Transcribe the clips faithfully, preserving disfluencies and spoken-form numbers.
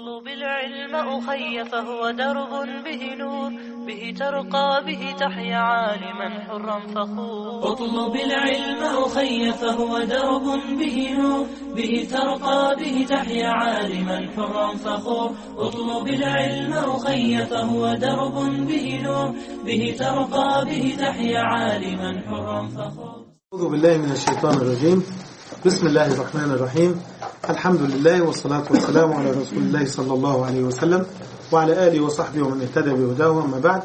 اطلب العلم أخي فهو درب به نور، به ترقى به تحيا عالما حرا فخور. اطلب العلم أخي فهو درب به نور، به ترقى به تحيا عالما حرا فخور. اطلب العلم أخي فهو درب به نور، به ترقى به تحيا عالما حرا فخور. أعوذ بالله من الشيطان الرجيم. بسم الله الرحمن الرحيم. الحمد لله والصلاة والسلام على رسول الله صلى الله عليه وسلم وعلى آله وصحبه ومن اهتدى بهداه. أما بعد،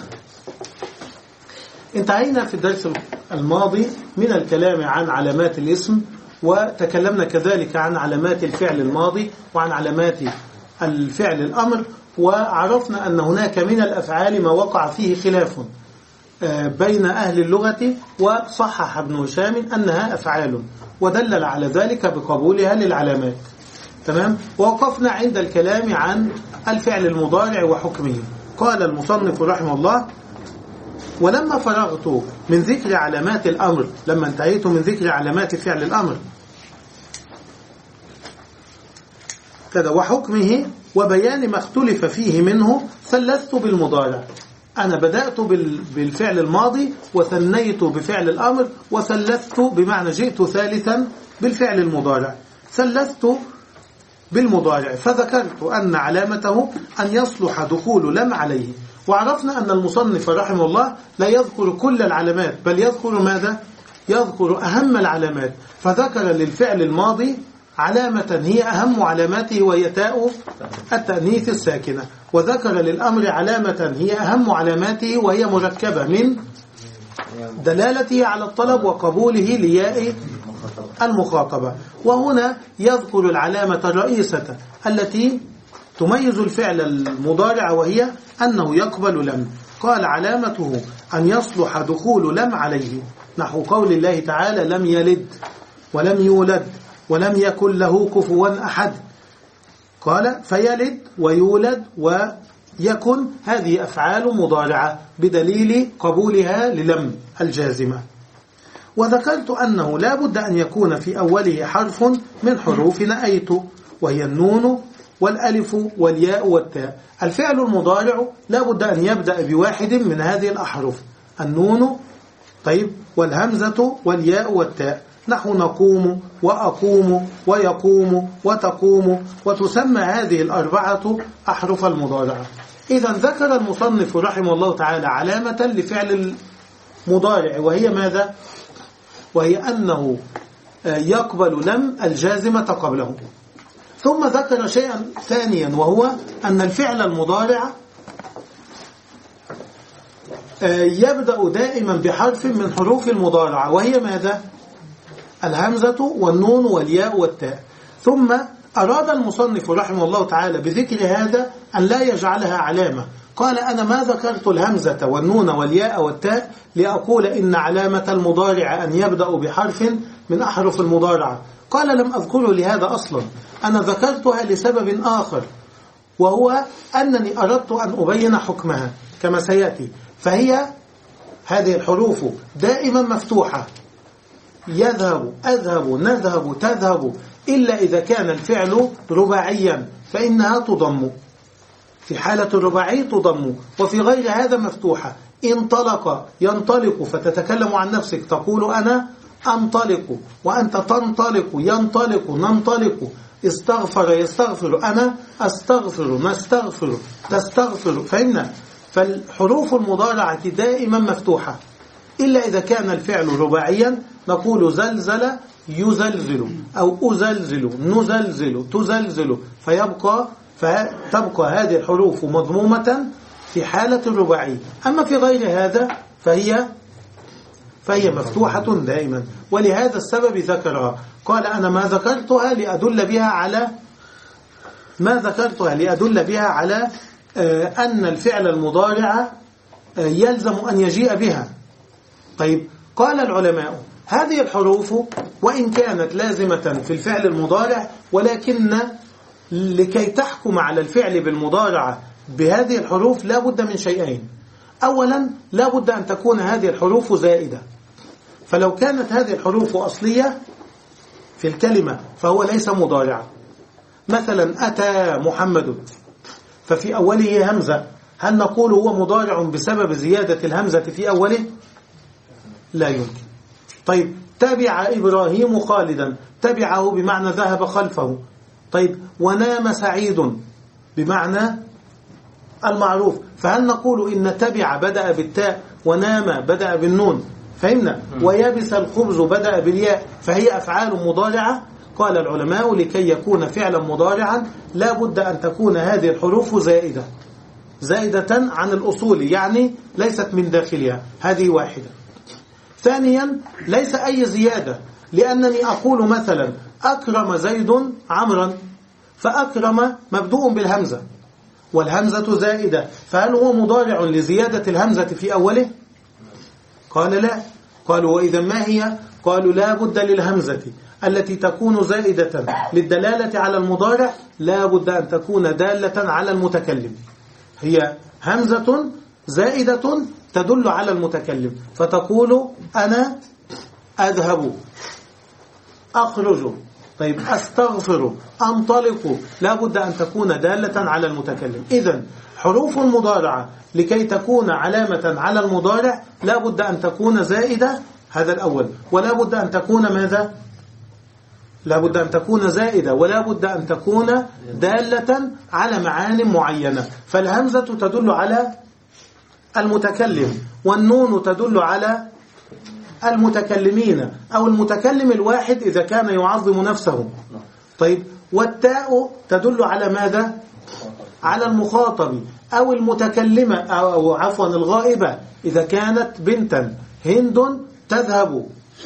انتهينا في الدرس الماضي من الكلام عن علامات الاسم، وتكلمنا كذلك عن علامات الفعل الماضي وعن علامات الفعل الأمر، وعرفنا أن هناك من الأفعال ما وقع فيه خلاف بين أهل اللغة، وصحح ابن هشام أنها أفعال، ودلل على ذلك بقبولها للعلامات. تمام. ووقفنا عند الكلام عن الفعل المضارع وحكمه. قال المصنف رحمه الله: ولما فرغت من ذكر علامات الأمر، لما انتهيت من ذكر علامات فعل الأمر كذا وحكمه وبيان ما اختلف فيه منه، ثلثت بالمضارع. أنا بدأت بالفعل الماضي وثنيت بفعل الأمر، وثلثت بمعنى جئت ثالثا بالفعل المضارع. ثلثت بالمضارع، فذكرت أن علامته أن يصلح دخول لم عليه. وعرفنا أن المصنف رحمه الله لا يذكر كل العلامات، بل يذكر ماذا؟ يذكر أهم العلامات. فذكر للفعل الماضي علامة هي أهم علاماته وهي تاء التأنيث الساكنة، وذكر للأمر علامة هي أهم علاماته وهي مركبة من دلالته على الطلب وقبوله لياء المخاطبة. وهنا يذكر العلامة الرئيسة التي تميز الفعل المضارع، وهي أنه يقبل لم. قال: علامته أن يصلح دخول لم عليه، نحو قول الله تعالى: لم يلد ولم يولد ولم يكن له كفوا أحد. قال: فيلد ويولد ويكن هذه أفعال مضارعة بدليل قبولها للم الجازمة. وذكرت أنه لا بد أن يكون في أوله حرف من حروف نأيت، وهي النون والألف والياء والتاء. الفعل المضارع لا بد أن يبدأ بواحد من هذه الأحرف، النون طيب والهمزة والياء والتاء، نحو نقوم وأقوم ويقوم وتقوم، وتسمى هذه الأربعة أحرف المضارعة. إذا ذكر المصنف رحمه الله تعالى علامة لفعل المضارع، وهي ماذا؟ وهي أنه يقبل لم الجازمة قبله. ثم ذكر شيئا ثانيا، وهو أن الفعل المضارع يبدأ دائما بحرف من حروف المضارعة، وهي ماذا؟ الهمزة والنون والياء والتاء. ثم أراد المصنف رحمه الله تعالى بذكر هذا أن لا يجعلها علامة. قال: أنا ما ذكرت الهمزة والنون والياء والتاء لأقول إن علامة المضارع أن يبدأ بحرف من أحرف المضارعة. قال: لم أذكره لهذا أصلا، أنا ذكرتها لسبب آخر، وهو أنني أردت أن أبين حكمها كما سيأتي. فهي هذه الحروف دائما مفتوحة، يذهب، أذهب، نذهب، تذهب، إلا إذا كان الفعل رباعيا فإنها تضم. في حالة الرباعي تضم، وفي غير هذا مفتوحة. انطلق ينطلق، فتتكلم عن نفسك تقول أنا أنطلق، وأنت تنطلق ينطلق ننطلق. استغفر يستغفر، أنا أستغفر نستغفر تستغفر. فإن فالحروف المضارعة دائما مفتوحة، إلا إذا كان الفعل رباعيا نقول زلزل يزلزل، أو أزلزل نزلزل تزلزل، فيبقى فتبقى هذه الحروف مضمومة في حالة الرباعي. أما في غير هذا فهي فهي مفتوحة دائما، ولهذا السبب ذكرها. قال: أنا ما ذكرتها لأدل بها على ما ذكرتها لأدل بها على أن الفعل المضارع يلزم أن يجيء بها. طيب، قال العلماء: هذه الحروف وإن كانت لازمة في الفعل المضارع، ولكن لكي تحكم على الفعل بالمضارعة بهذه الحروف لا بد من شيئين. أولا، لا بد أن تكون هذه الحروف زائدة، فلو كانت هذه الحروف أصلية في الكلمة فهو ليس مضارعا. مثلا أتى محمد ففي أوله همزة، هل نقول هو مضارع بسبب زيادة الهمزة في أوله؟ لا يمكن. طيب تبع إبراهيم خالدا، تبعه بمعنى ذهب خلفه. طيب ونام سعيد بمعنى المعروف، فهل نقول إن تبع بدأ بالتاء ونام بدأ بالنون؟ فهمنا. ويبس الخبز بدأ بالياء، فهي أفعال مضارعة. قال العلماء لكي يكون فعلا مضارعا لا بد أن تكون هذه الحروف زائدة زائدة عن الأصول، يعني ليست من داخلها. هذه واحدة. ثانيا ليس أي زيادة، لأنني أقول مثلا أكرم زيد عمرا، فأكرم مبدوء بالهمزة والهمزة زائدة، فهل هو مضارع لزيادة الهمزة في أوله؟ قال لا. قالوا وإذا ما هي؟ قالوا لا بد للهمزة التي تكون زائدة للدلالة على المضارع لا بد أن تكون دالة على المتكلم. هي همزة زائدة تدل على المتكلم، فتقول أنا أذهب، أخرج، طيب أستغفر، أنطلق، لا بد أن تكون دالة على المتكلم. إذن حروف المضارعة لكي تكون علامة على المضارع لا بد أن تكون زائدة، هذا الأول، ولا بد أن تكون ماذا؟ لا بد أن تكون زائدة، ولا بد أن تكون دالة على معان معينة. فالهمزة تدل على المتكلم، والنون تدل على المتكلمين أو المتكلم الواحد إذا كان يعظم نفسه. طيب والتاء تدل على ماذا؟ على المخاطب أو المتكلمة أو عفوا الغائبة إذا كانت بنتا. هند تذهب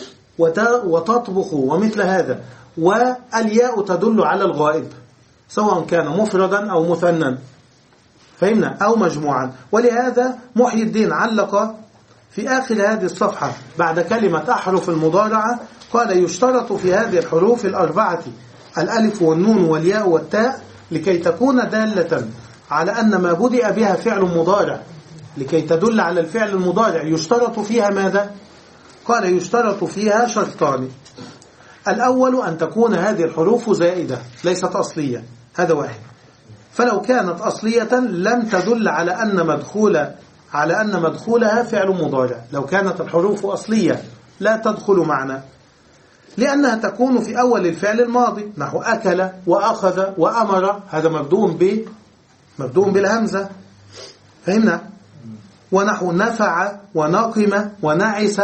وتطبخ ومثل هذا. والياء تدل على الغائب سواء كان مفردا أو مثنى، فهمنا، أو مجموعا. ولهذا محي الدين علق في آخر هذه الصفحة بعد كلمة أحرف المضارعة قال يشترط في هذه الحروف الأربعة الألف والنون والياء والتاء لكي تكون دالة على أن ما بدأ بها فعل مضارع، لكي تدل على الفعل المضارع يشترط فيها ماذا؟ قال يشترط فيها شرطان. الأول أن تكون هذه الحروف زائدة ليست أصلية، هذا واحد. فلو كانت أصلية لم تدل على أن مدخول على أن مدخولها فعل مضارع. لو كانت الحروف أصلية لا تدخل معنا، لأنها تكون في أول الفعل الماضي، نحو أكل وأخذ وأمر، هذا مبدوء ب مبدوء بالهمزة، فهمنا. ونحو نفع ونقم ونعس،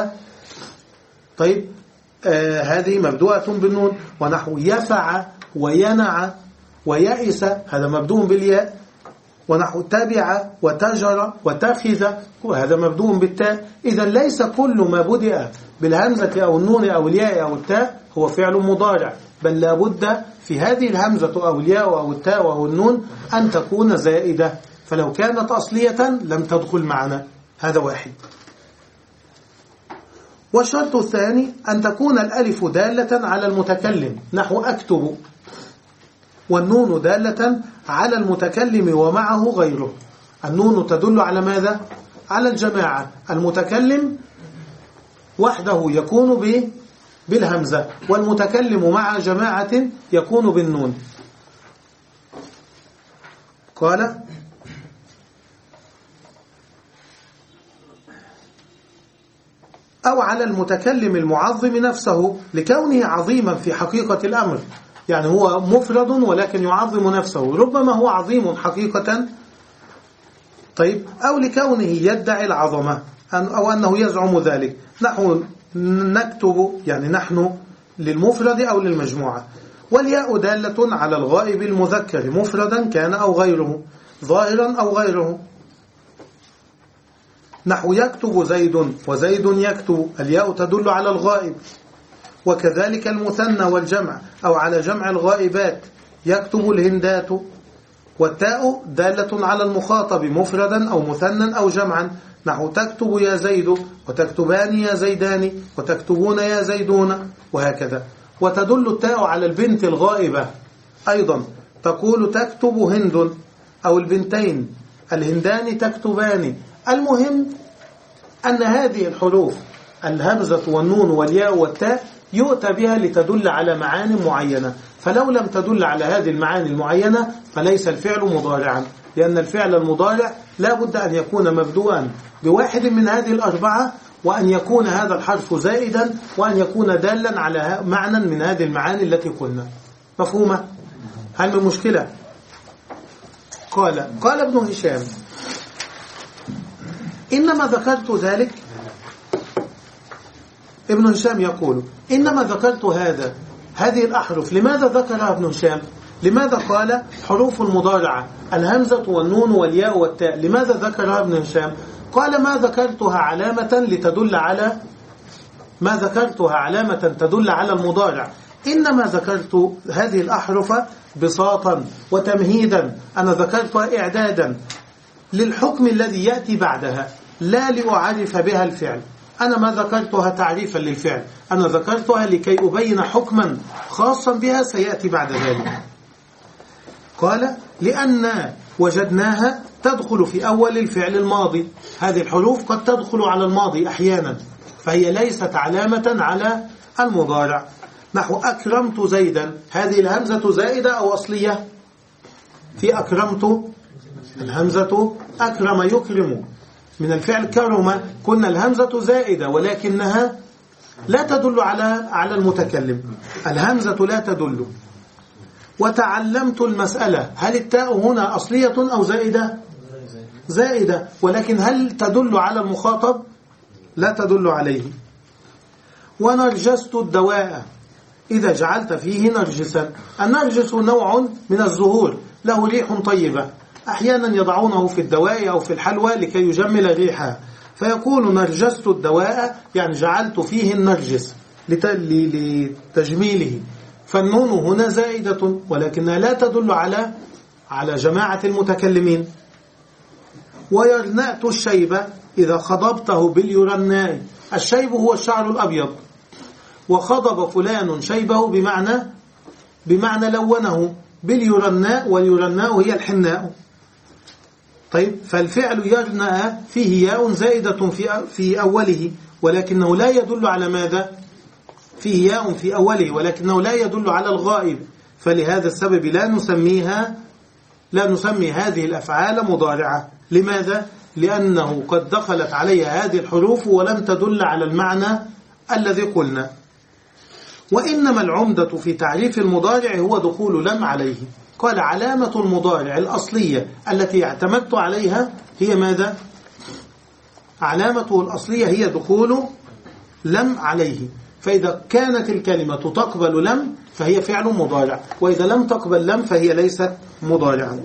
طيب آه هذه مبدوءة بالنون. ونحو يفع وينع ويئس، هذا مبدوء بالياء. ونحو تبع وتجر وتخذ، وهذا مبدوء بالتاء. إذا ليس كل ما بدأ بالهمزة أو النون أو الياء أو التاء هو فعل مضارع، بل لا بد في هذه الهمزة أو الياء أو التاء أو النون أن تكون زائدة، فلو كانت أصلية لم تدخل معنا. هذا واحد. والشرط الثاني أن تكون الألف دالة على المتكلم، نحو أكتب، والنون دالة على المتكلم ومعه غيره. النون تدل على ماذا؟ على الجماعة. المتكلم وحده يكون بالهمزة، والمتكلم مع جماعة يكون بالنون. قال أو على المتكلم المعظم نفسه لكونه عظيما في حقيقة الأمر، يعني هو مفرد ولكن يعظم نفسه، ربما هو عظيم حقيقة، طيب، أو لكونه يدعي العظمة أو أنه يزعم ذلك، نحن نكتب يعني نحن للمفرد أو للمجموعة. والياء دالة على الغائب المذكر مفردا كان أو غيره، ظاهرا أو غيره، نحو يكتب زيد وزيد يكتب، الياء تدل على الغائب. وكذلك المثنى والجمع أو على جمع الغائبات، يكتب الهندات. والتاء دالة على المخاطب مفردا أو مثنى أو جمعا، نحو تكتب يا زيد وتكتبان يا زيدان وتكتبون يا زيدون، وهكذا. وتدل التاء على البنت الغائبة أيضا، تقول تكتب هند، أو البنتين الهندان تكتبان. المهم أن هذه الحروف الهمزة والنون والياء والتاء يؤتى بها لتدل على معاني معينة، فلو لم تدل على هذه المعاني المعينة فليس الفعل مضارعا، لأن الفعل المضارع لا بد أن يكون مبدوءا بواحد من هذه الأربعة، وأن يكون هذا الحرف زائدا، وأن يكون دالا على معنى من هذه المعاني التي قلنا. مفهومة؟ هل من مشكلة؟ قال قال ابن هشام: إنما ذكرت ذلك. ابن هشام يقول: إنما ذكرت هذا هذه الأحرف. لماذا ذكرها ابن هشام؟ لماذا قال حروف المضارعة الهمزة والنون والياء والتاء؟ لماذا ذكرها ابن هشام؟ قال: ما ذكرتها علامة لتدل على ما ذكرتها علامة تدل على المضارع، إنما ذكرت هذه الأحرف بساطا وتمهيدا. أنا ذكرتها إعدادا للحكم الذي يأتي بعدها، لا لأعرف بها الفعل. أنا ما ذكرتها تعريفا للفعل، أنا ذكرتها لكي أبين حكما خاصا بها سيأتي بعد ذلك. قال: لأن وجدناها تدخل في أول الفعل الماضي. هذه الحروف قد تدخل على الماضي أحيانا، فهي ليست علامة على المضارع. نحو أكرمت زيدا، هذه الهمزة زائدة أو أصلية؟ في أكرمت الهمزة أكرم يكرم، من الفعل كرم، كنا الهمزة زائدة ولكنها لا تدل على على المتكلم، الهمزة لا تدل. وتعلمت المسألة، هل التاء هنا أصلية أو زائدة؟ زائدة، ولكن هل تدل على المخاطب؟ لا تدل عليه. ونرجست الدواء، إذا جعلت فيه نرجسا. النرجس نوع من الزهور له ريح طيبة، أحيانا يضعونه في الدواء أو في الحلوى لكي يجمل ريحها، فيقول نرجست الدواء يعني جعلت فيه النرجس لتجميله. فالنون هنا زائدة ولكنها لا تدل على على جماعة المتكلمين. ويرنأت الشيب، إذا خضبته باليرناء. الشيب هو الشعر الأبيض، وخضب فلان شيبه بمعنى بمعنى لونه باليرناء، واليرناء هي الحناء. طيب، فالفعل يرنأ فيه ياء زائدة في في أوله، ولكنه لا يدل على ماذا؟ فيه ياء في أوله ولكنه لا يدل على الغائب، فلهذا السبب لا نسميها لا نسمي هذه الأفعال مضارعة. لماذا؟ لأنه قد دخلت عليها هذه الحروف ولم تدل على المعنى الذي قلنا. وإنما العمدة في تعريف المضارع هو دخول لم عليه. قال: علامة المضارع الأصلية التي اعتمدت عليها هي ماذا؟ علامته الأصلية هي دخول لم عليه. فإذا كانت الكلمة تقبل لم فهي فعل مضارع، وإذا لم تقبل لم فهي ليست مضارعا.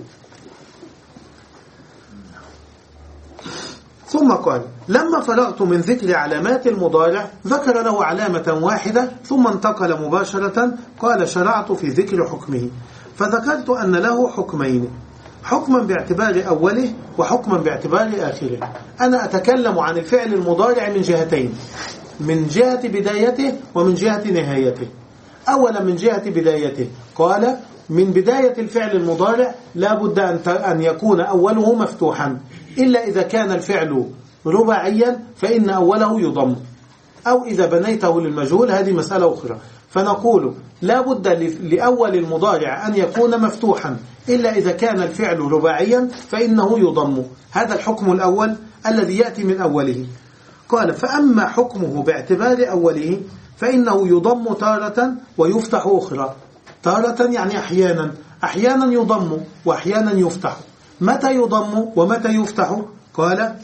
ثم قال: لما فرغت من ذكر علامات المضارع ذكر له علامة واحدة ثم انتقل مباشرة. قال: شرعت في ذكر حكمه، فذكرت أن له حكمين، حكما باعتبار أوله وحكما باعتبار آخره. أنا أتكلم عن الفعل المضارع من جهتين، من جهة بدايته ومن جهة نهايته. أولا من جهة بدايته، قال: من بداية الفعل المضارع لا بد أن يكون أوله مفتوحا، إلا إذا كان الفعل رباعيا فإن أوله يضم، أو إذا بنيته للمجهول هذه مسألة أخرى. فنقول لا بد لأول المضارع أن يكون مفتوحا، إلا إذا كان الفعل رباعيا فإنه يضم. هذا الحكم الأول الذي يأتي من أوله. قال: فأما حكمه باعتبار أوله فإنه يضم تارة ويفتح أخرى. تارة يعني أحيانا، أحيانا يضم وأحيانا يفتح. متى يضم ومتى يفتح؟ قال: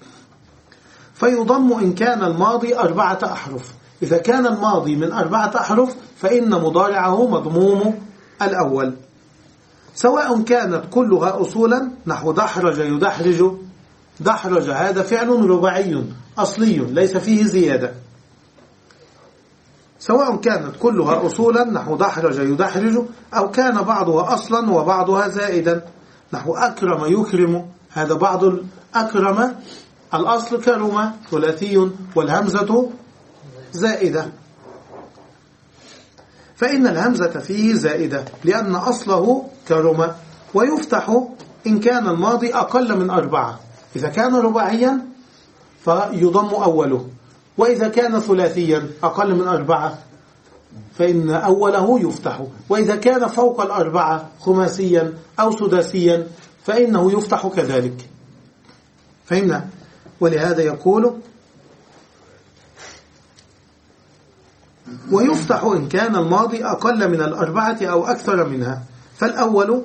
فيضم إن كان الماضي أربعة أحرف. إذا كان الماضي من أربعة أحرف فإن مضارعه مضموم الأول، سواء كانت كلها أصولا، نحو دحرج يدحرج. دحرج هذا فعل رباعي أصلي ليس فيه زيادة. سواء كانت كلها أصولا، نحو دحرج يدحرج، أو كان بعضها أصلا وبعضها زائدا، نحو أكرم يكرم. هذا بعض الأكرم الأصل كرم ثلاثي والهمزة زائدة، فإن الهمزة فيه زائدة لأن أصله كرم. ويفتح إن كان الماضي أقل من أربعة. إذا كان رباعيا فيضم أوله، وإذا كان ثلاثيا أقل من أربعة فإن أوله يفتح، وإذا كان فوق الأربعة خماسيا أو سداسيا فإنه يفتح كذلك. فهمنا؟ ولهذا يقول ويفتح إن كان الماضي أقل من الأربعة أو أكثر منها. فالأول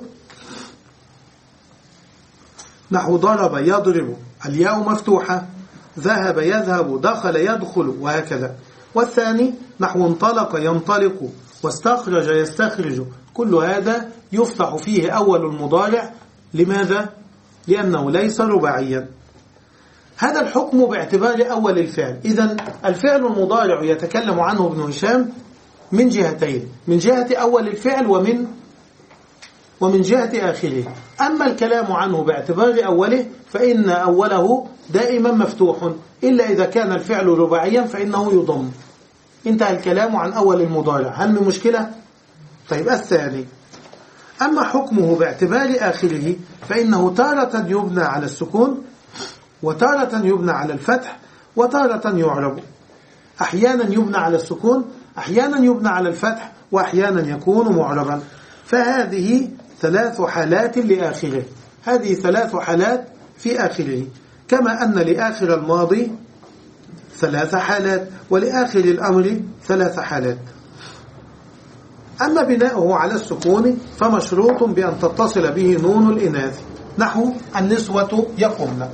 نحو ضرب يضرب، الياء مفتوحة، ذهب يذهب، دخل يدخل، وهكذا. والثاني نحو انطلق ينطلق، واستخرج يستخرج، كل هذا يفتح فيه أول المضارع. لماذا؟ لأنه ليس رباعيا. هذا الحكم باعتبار أول الفعل. إذن الفعل المضارع يتكلم عنه ابن هشام من جهتين، من جهة أول الفعل ومن ومن جهة آخره. أما الكلام عنه باعتبار أوله فإن أوله دائما مفتوح، إلا إذا كان الفعل رباعيا فإنه يضم. انتهى الكلام عن أول المضارع. هل من مشكلة؟ طيب، الثاني أما حكمه باعتبار آخره فإنه تارة يبنى على السكون، وتارة يبنى على الفتح، وتارة يعرب. أحيانا يبنى على السكون، أحيانا يبنى على الفتح، وأحيانا يكون معربا. فهذه ثلاث حالات لآخره، هذه ثلاث حالات في آخره، كما أن لآخر الماضي ثلاث حالات ولآخر الأمر ثلاث حالات. أما بناؤه على السكون فمشروط بأن تتصل به نون الإناث، نحو النسوة يقمن.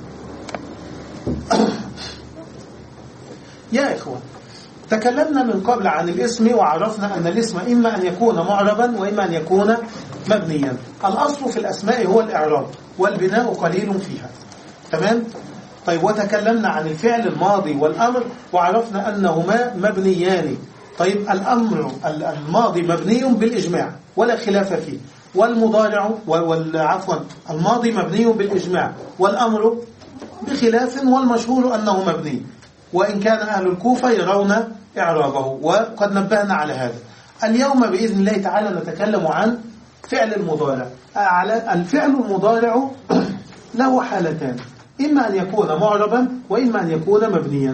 يا إخوة، تكلمنا من قبل عن الاسم وعرفنا أن الاسم إما أن يكون معربا وإما أن يكون مبنيا. الأصل في الأسماء هو الإعراب، والبناء قليل فيها. تمام؟ طيب، وتكلمنا عن الفعل الماضي والأمر وعرفنا أنهما مبنيان. طيب، الأمر الماضي مبني بالإجماع ولا خلاف فيه، والمضارع والعفوا الماضي مبني بالإجماع، والأمر بخلاف، والمشهور أنه مبني، وإن كان أهل الكوفة يرون إعرابه، وقد نبهنا على هذا. اليوم بإذن الله تعالى نتكلم عن فعل المضارع. على الفعل المضارع له حالتان، إما أن يكون معربا وإما أن يكون مبنيا.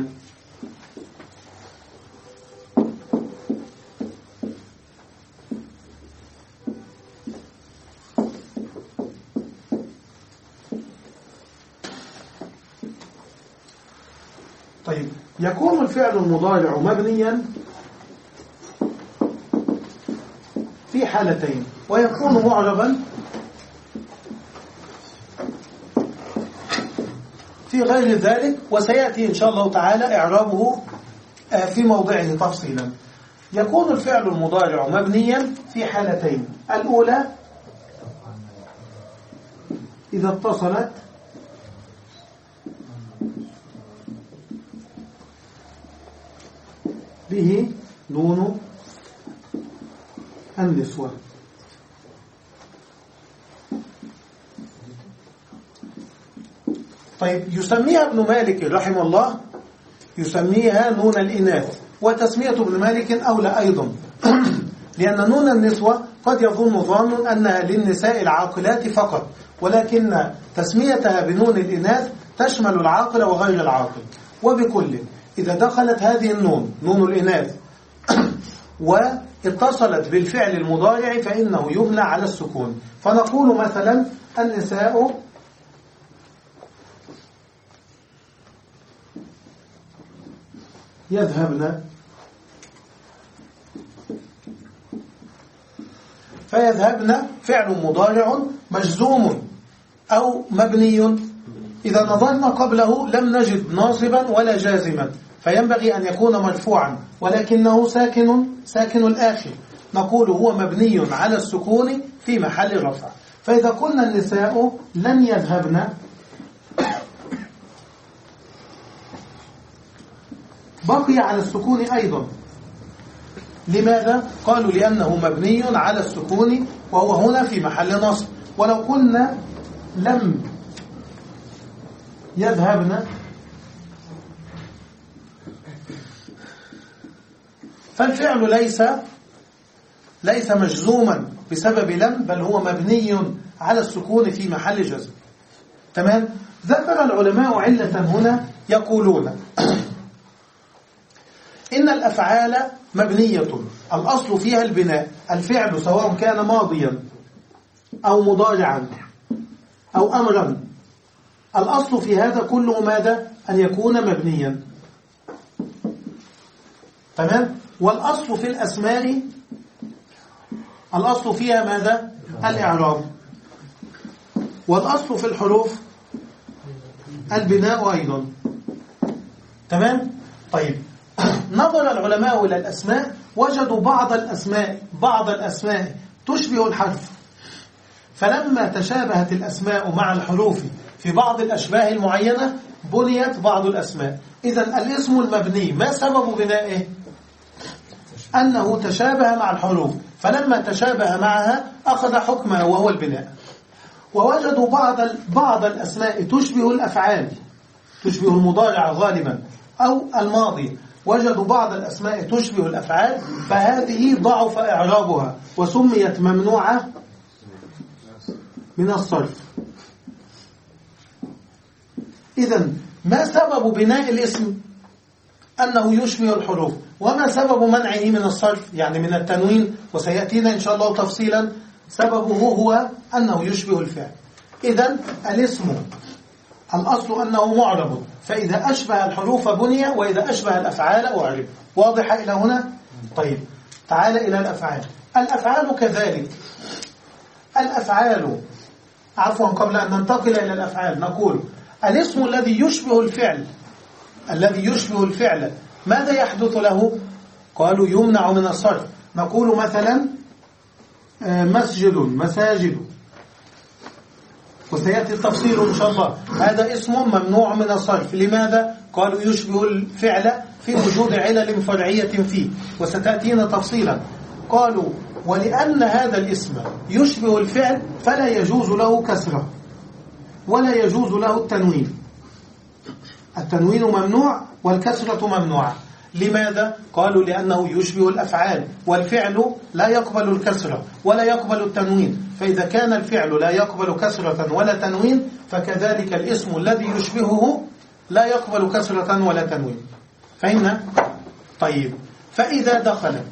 طيب، يكون الفعل المضارع مبنيا في حالتين، ويكون معربا في غير ذلك، وسيأتي إن شاء الله تعالى إعرابه في موضعه تفصيلا. يكون الفعل المضارع مبنيا في حالتين. الأولى إذا اتصلت به نون النسوة. طيب، يسميها ابن مالك رحمه الله يسميها نون الإناث، وتسمية ابن مالك أولى أيضا، لأن نون النسوة قد يظن ظان أنها للنساء العاقلات فقط، ولكن تسميتها بنون الإناث تشمل العاقل وغير العاقل. وبكل إذا دخلت هذه النون نون الإناث واتصلت بالفعل المضارع فإنه يبنى على السكون. فنقول مثلا النساء يذهبن، فيذهبن فعل مضارع مجزوم أو مبني. إذا نظرنا قبله لم نجد ناصبا ولا جازما، فينبغي أن يكون مرفوعا، ولكنه ساكن ساكن الآخر، نقول هو مبني على السكون في محل رفع. فإذا قلنا النساء لن يذهبن بقي على السكون أيضا. لماذا؟ قالوا لأنه مبني على السكون وهو هنا في محل نصب. ولو قلنا لم يذهبن فالفعل ليس ليس مجزوما بسبب لم، بل هو مبني على السكون في محل جزم. تمام؟ ذكر العلماء علة هنا، يقولون إن الأفعال مبنية الأصل فيها البناء، الفعل سواء كان ماضيا أو مضارعا أو أمرا، الأصل في هذا كله ماذا؟ أن يكون مبنيا. تمام؟ والأصل في الأسماء الأصل فيها ماذا؟ الإعراب. والأصل في الحروف البناء أيضا. تمام؟ طيب، نظر العلماء إلى الأسماء وجدوا بعض الأسماء بعض الأسماء تشبه الحرف، فلما تشابهت الأسماء مع الحروف في بعض الأشباه المعينة بنيت بعض الأسماء. إذن الاسم المبني ما سبب بنائه؟ أنه تشابه مع الحروف، فلما تشابه معها أخذ حكمها وهو البناء. ووجدوا بعض بعض الأسماء تشبه الأفعال، تشبه المضارع غالبا أو الماضي، وجدوا بعض الأسماء تشبه الأفعال، فهذه ضعف إعرابها وسميت ممنوعة من الصرف. إذن ما سبب بناء الاسم؟ أنه يشبه الحروف. وما سبب منعه من الصرف يعني من التنوين؟ وسيأتينا إن شاء الله تفصيلا. سببه هو أنه يشبه الفعل. إذن الاسم الأصل أنه معرب، فإذا أشبه الحروف بني، وإذا أشبه الأفعال أعرب. واضح إلى هنا؟ طيب، تعال إلى الأفعال. الأفعال كذلك. الأفعال عفوا قبل أن ننتقل إلى الأفعال نقول الاسم الذي يشبه الفعل الذي يشبه الفعل ماذا يحدث له؟ قالوا يمنع من الصرف. نقول مثلا مسجد، مساجد، وسيأتي التفصيل إن شاء الله. هذا اسم ممنوع من الصرف. لماذا؟ قالوا يشبه الفعل في وجود علل فرعية فيه، وستأتينا تفصيلا. قالوا ولأن هذا الاسم يشبه الفعل فلا يجوز له كسرة ولا يجوز له التنوين. التنوين ممنوع والكسرة ممنوعة. لماذا؟ قالوا لأنه يشبه الأفعال، والفعل لا يقبل الكسرة ولا يقبل التنوين، فإذا كان الفعل لا يقبل كسرة ولا تنوين فكذلك الاسم الذي يشبهه لا يقبل كسرة ولا تنوين. فهمنا؟ طيب، فإذا دخلت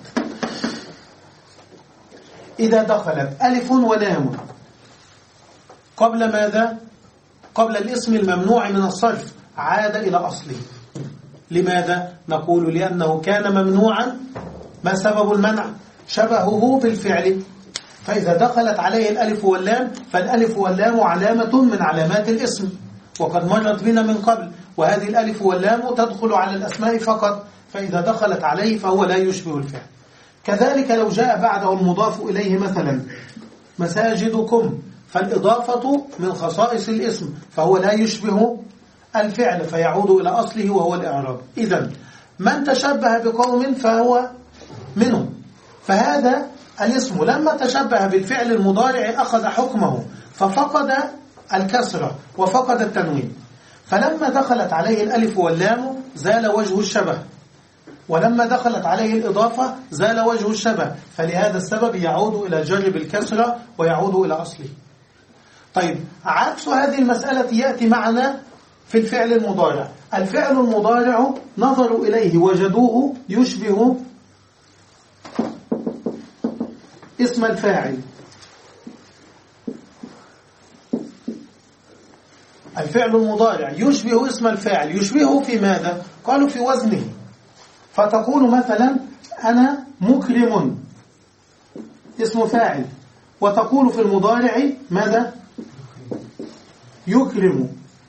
إذا دخلت ألف ولام قبل ماذا؟ قبل الاسم الممنوع من الصرف عاد إلى أصله. لماذا؟ نقول لأنه كان ممنوعا. ما سبب المنع؟ شبهه بالفعل. فإذا دخلت عليه الألف واللام فالألف واللام علامة من علامات الاسم، وقد مرت بنا من قبل. وهذه الألف واللام تدخل على الأسماء فقط، فإذا دخلت عليه فهو لا يشبه الفعل. كذلك لو جاء بعده المضاف إليه مثلا مساجدكم، فالإضافة من خصائص الاسم، فهو لا يشبه الفعل فيعود إلى أصله وهو الإعراب. إذن من تشبه بقوم فهو منهم. فهذا الاسم لما تشبه بالفعل المضارع أخذ حكمه، ففقد الكسرة وفقد التنوين. فلما دخلت عليه الألف واللام زال وجه الشبه، ولما دخلت عليه الإضافة زال وجه الشبه، فلهذا السبب يعود إلى الجر بالكسرة ويعود إلى أصله. طيب، عكس هذه المسألة يأتي معنا في الفعل المضارع. الفعل المضارع نظروا إليه وجدوه يشبه اسم الفاعل. الفعل المضارع يشبه اسم الفاعل. يشبهه في ماذا؟ قالوا في وزنه. فتقول مثلا أنا مكرم، اسم فاعل، وتقول في المضارع ماذا؟ يكرم.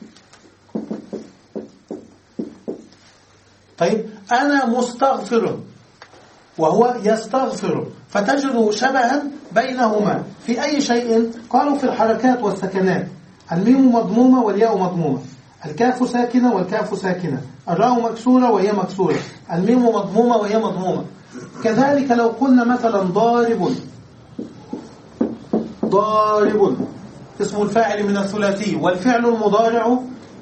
طيب، أنا مستغفر وهو يستغفر، فتجد شبها بينهما في أي شيء؟ قالوا في الحركات والسكنات. الميم مضمومة والياء مضمومة، الكاف ساكنة والكاف ساكنة، الراء مكسورة وهي مكسورة، الميم مضمومة وهي مضمومة. كذلك لو قلنا مثلا ضارب، ضارب اسم الفاعل من الثلاثي، والفعل المضارع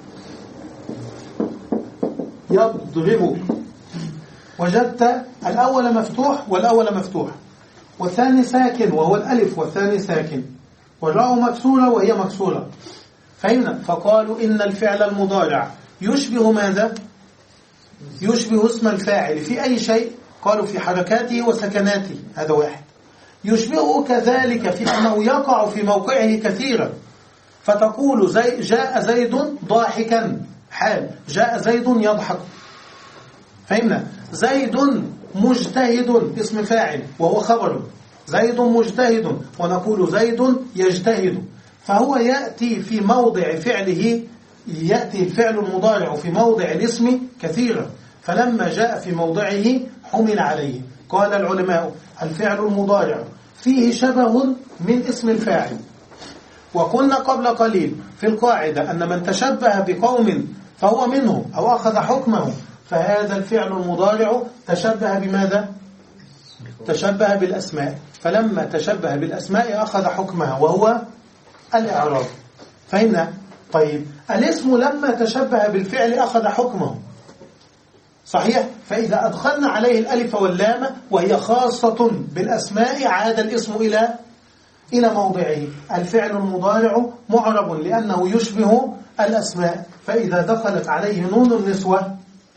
يضرب، وجدت الأول مفتوح والأول مفتوح، والثاني ساكن وهو الألف، والثاني ساكن، والراء مكسورة وهي مكسورة. فهمنا؟ فقالوا إن الفعل المضارع يشبه ماذا؟ يشبه اسم الفاعل في أي شيء؟ قالوا في حركاته وسكناته، هذا واحد. يشبهه كذلك في أنه يقع في موقعه كثيرا، فتقول زي جاء زيد ضاحكا، حال جاء زيد يضحك. فهمنا؟ زيد مجتهد اسم فاعل وهو خبر، زيد مجتهد، ونقول زيد يجتهد. فهو يأتي في موضع فعله، يأتي الفعل المضارع في موضع الاسم كثيرا، فلما جاء في موضعه حمل عليه. قال العلماء الفعل المضارع فيه شبه من اسم الفاعل. وقلنا قبل قليل في القاعدة أن من تشبه بقوم فهو منهم أو أخذ حكمه، فهذا الفعل المضارع تشبه بماذا؟ تشبه بالأسماء، فلما تشبه بالأسماء أخذ حكمها وهو الإعراب. فهمنا؟ طيب الاسم لما تشبه بالفعل أخذ حكمه، صحيح؟ فإذا أدخلنا عليه الألف واللام وهي خاصة بالأسماء عاد الاسم إلى إلى موضعه. الفعل المضارع معرب لأنه يشبه الأسماء، فإذا دخلت عليه نون النسوة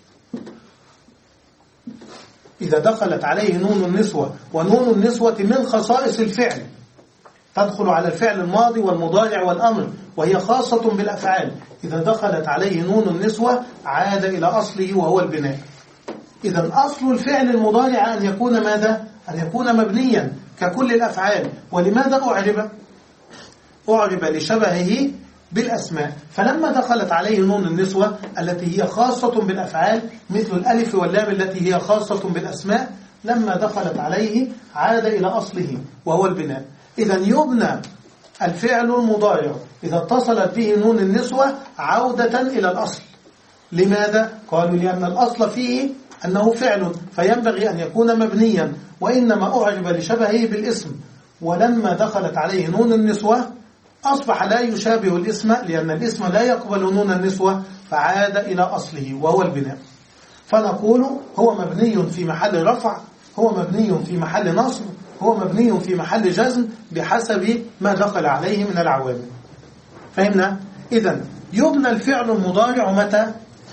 إذا دخلت عليه نون النسوة، ونون النسوة من خصائص الفعل، تدخل على الفعل الماضي والمضارع والأمر، وهي خاصة بالأفعال. إذا دخلت عليه نون النسوة عاد إلى أصله وهو البناء. إذا أصل الفعل المضارع أن يكون ماذا؟ أن يكون مبنيا ككل الأفعال. ولماذا أعرب؟ أعرب لشبهه بالأسماء. فلما دخلت عليه نون النسوة التي هي خاصة بالأفعال مثل الألف واللام التي هي خاصة بالأسماء، لما دخلت عليه عاد إلى أصله وهو البناء. إذا يبنى الفعل المضارع إذا اتصلت به نون النسوة عودة إلى الأصل. لماذا؟ قالوا لأن الأصل فيه أنه فعل، فينبغي أن يكون مبنيا، وإنما أعرب لشبهه بالاسم. ولما دخلت عليه نون النسوة أصبح لا يشابه الاسم، لأن الاسم لا يقبل نون النسوة، فعاد إلى أصله وهو البناء. فنقول هو مبني في محل رفع، هو مبني في محل نصب، هو مبني في محل جزم بحسب ما دخل عليه من العوامل. فهمنا؟ إذن يبنى الفعل المضارع متى؟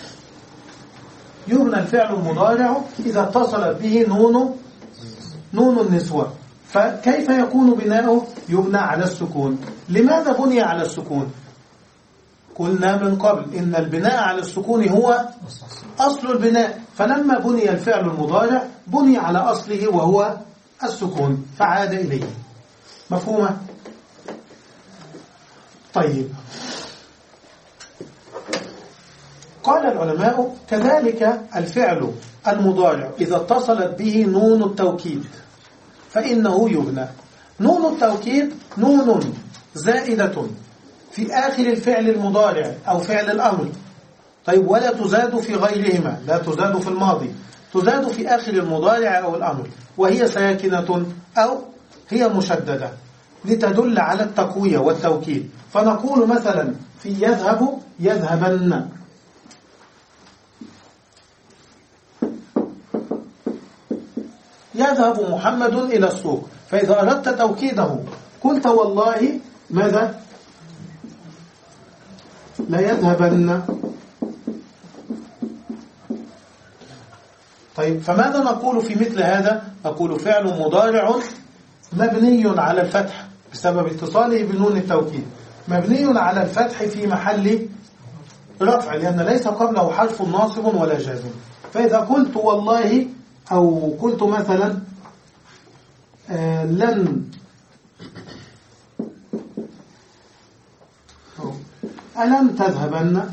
يبنى الفعل المضارع إذا اتصلت به نون نون النسوة. فكيف يكون بناؤه؟ يبنى على السكون. لماذا بني على السكون؟ قلنا من قبل إن البناء على السكون هو أصل البناء، فلما بني الفعل المضارع بني على أصله وهو السكون فعاد إليه. مفهومة؟ طيب، قال العلماء كذلك الفعل المضارع إذا اتصلت به نون التوكيد فإنه يبنى. نون التوكيد نون زائدة في آخر الفعل المضارع أو فعل الأمر. طيب، ولا تزاد في غيرهما، لا تزاد في الماضي، تزاد في آخر المضارع أو الأمر، وهي ساكنة أو هي مشددة لتدل على التقوية والتوكيد. فنقول مثلا في يذهب يذهبن، يذهب محمد إلى السوق، فإذا أردت توكيده قلت والله ماذا؟ لا يذهبن. طيب، فماذا نقول في مثل هذا؟ نقول فعل مضارع مبني على الفتح بسبب اتصاله بنون التوكيد، مبني على الفتح في محل رفع، لأن ليس قبله حرف ناصب ولا جازم. فإذا قلت والله، أو قلت مثلا آه لن ألم تذهبن،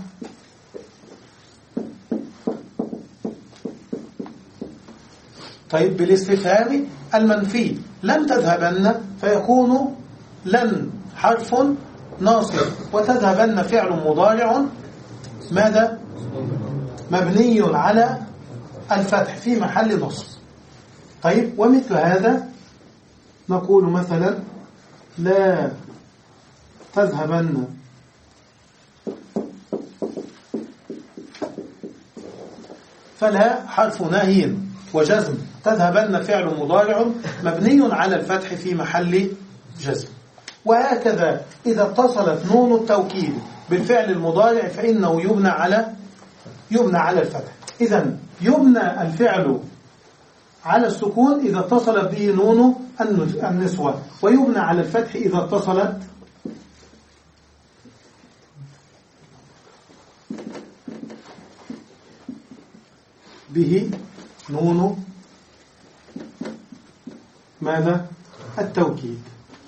طيب بالاستفهام المنفي لم تذهبن، فيكون لن حرف ناصب وتذهبن فعل مضارع ماذا؟ مبني على الفتح في محل نصب. طيب، ومثل هذا نقول مثلا لا تذهبن فلا حرف نهي وجزم، تذهبن فعل مضارع مبني على الفتح في محل جزم. وهكذا إذا اتصلت نون التوكيد بالفعل المضارع فإنه يبنى على يبنى على الفتح. إذن يبنى الفعل على السكون إذا اتصل به نون النسوة، ويبنى على الفتح إذا اتصلت به نون ماذا؟ التوكيد.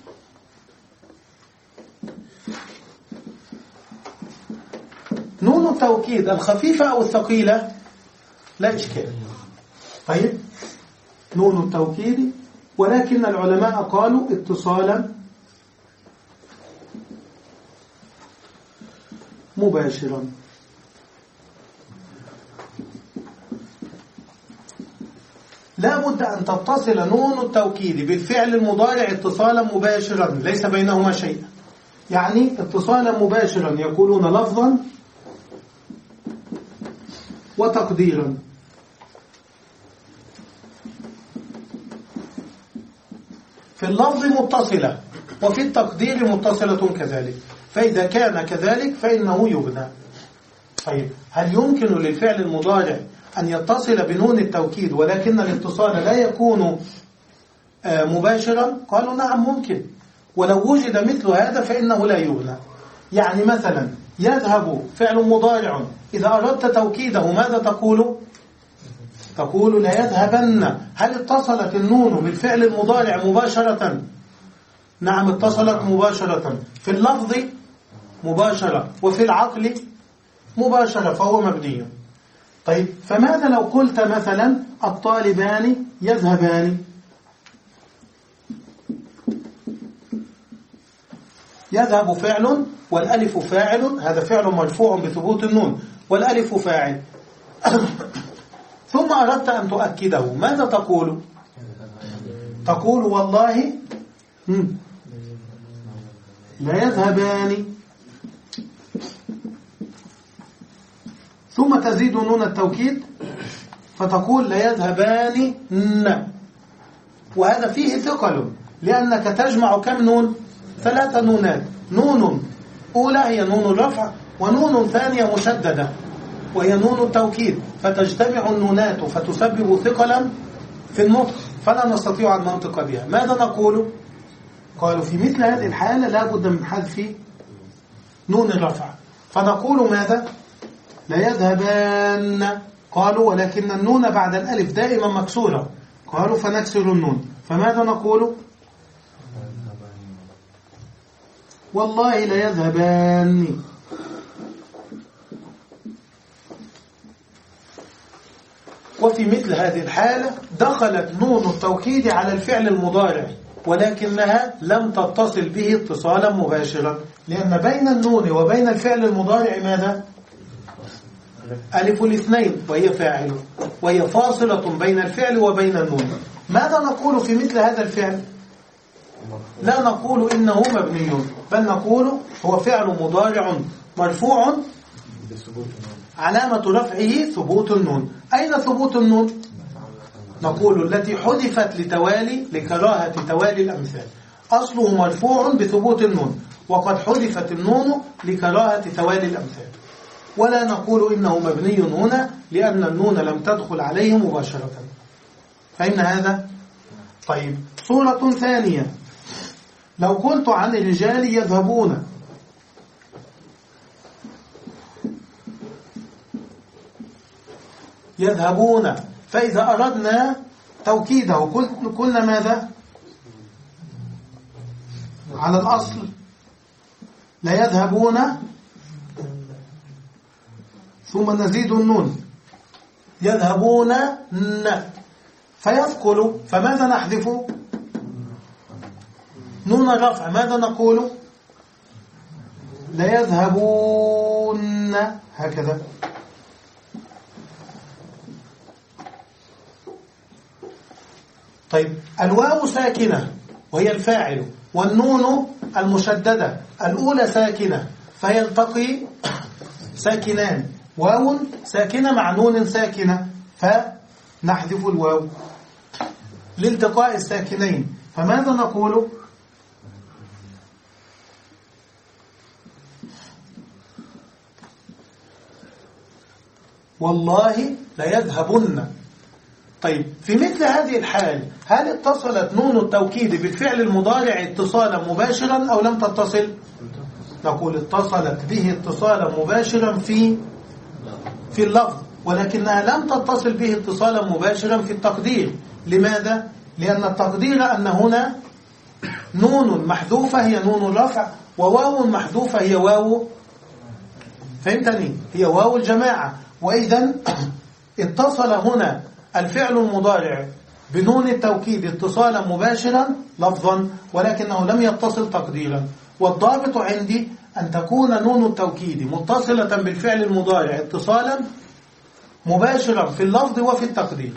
نون التوكيد الخفيفة أو الثقيلة لا إشكال. طيب نون التوكيد، ولكن العلماء قالوا اتصالا مباشرا. لا بد أن تتصل نون التوكيد بالفعل المضارع اتصالا مباشرا ليس بينهما شيء، يعني اتصالا مباشرا يقولون لفظا وتقديرا. في اللفظ متصلة وفي التقدير متصلة كذلك، فإذا كان كذلك فإنه يبنى. طيب هل يمكن للفعل المضارع أن يتصل بنون التوكيد ولكن الاتصال لا يكون مباشرا؟ قالوا نعم ممكن، ولو وجد مثل هذا فإنه لا يبنى. يعني مثلا يذهب فعل مضارع، إذا أردت توكيده ماذا تقول؟ تقول لا يذهبن. هل اتصلت النون بالفعل المضارع مباشرة؟ نعم اتصلت مباشرة، في اللفظ مباشرة وفي العقل مباشرة، فهو مبني. طيب فماذا لو قلت مثلا الطالبان يذهبان؟ يذهب فعل والألف فاعل، هذا فعل مرفوع بثبوت النون والألف فاعل. ثم أردت أن تؤكده ماذا تقول؟ تقول والله لا يذهبان، ثم تزيد نون التوكيد فتقول لا يذهبان، وهذا فيه ثقل لأنك تجمع كم نون؟ ثلاثة نونات، نون أولى هي نون الرفع، ونون ثانية مشددة وهي نون التوكيد، فتجتمع النونات فتسبب ثقلا في النطق فلا نستطيع أن ننطق بها. ماذا نقول؟ قالوا في مثل هذه الحالة لا بد من حذف نون الرفع، فنقول ماذا؟ لا يذهبان. قالوا ولكن النون بعد الألف دائما مكسورة، قالوا فنكسر النون، فماذا نقول؟ والله لا يذهبان. وفي مثل هذه الحالة دخلت نون التوكيد على الفعل المضارع ولكنها لم تتصل به اتصالا مباشرا، لأن بين النون وبين الفعل المضارع ماذا؟ ألف الاثنين وهي فاعل، وهي فاصلة بين الفعل وبين النون. ماذا نقول في مثل هذا الفعل؟ لا نقول إنه مبني، بل نقول هو فعل مضارع مرفوع علامة رفعه ثبوت النون. أين ثبوت النون؟ نقول التي حذفت لتوالي لكراهة توالي الأمثال، أصله مرفوع بثبوت النون، وقد حذفت النون لكراهة توالي الأمثال. ولا نقول إنه مبني هنا لأن النون لم تدخل عليه مباشرة. فإن هذا؟ طيب صورة ثانية، لو قلت عن الرجال يذهبون، يذهبون، فإذا أردنا توكيده قلنا ماذا؟ على الأصل لا يذهبون ثم نزيد النون يذهبون ن فيثقل، فماذا نحذف؟ نون الرفع. ماذا نقول؟ لا يذهبون، هكذا. طيب الواو ساكنة وهي الفاعل، والنون المشددة الأولى ساكنة، فيلتقي ساكنان، واو ساكنة مع نون ساكنة، فنحذف الواو لالتقاء الساكنين. فماذا نقول؟ والله ليذهبن. طيب في مثل هذه الحال هل اتصلت نون التوكيد بالفعل المضارع اتصالا مباشرا أو لم تتصل؟ نقول اتصلت به اتصالا مباشرا في في اللفظ، ولكنها لم تتصل به اتصالا مباشرا في التقدير. لماذا؟ لأن التقدير أن هنا نون محذوفة هي نون الرفع، وواو محذوفة هي واو، فهمتني؟ هي واو الجماعة. وإذا اتصل هنا الفعل المضارع بنون التوكيد اتصالا مباشرا لفظا، ولكنه لم يتصل تقديرا. والضابط عندي أن تكون نون التوكيد متصلة بالفعل المضارع اتصالا مباشرا في اللفظ وفي التقدير.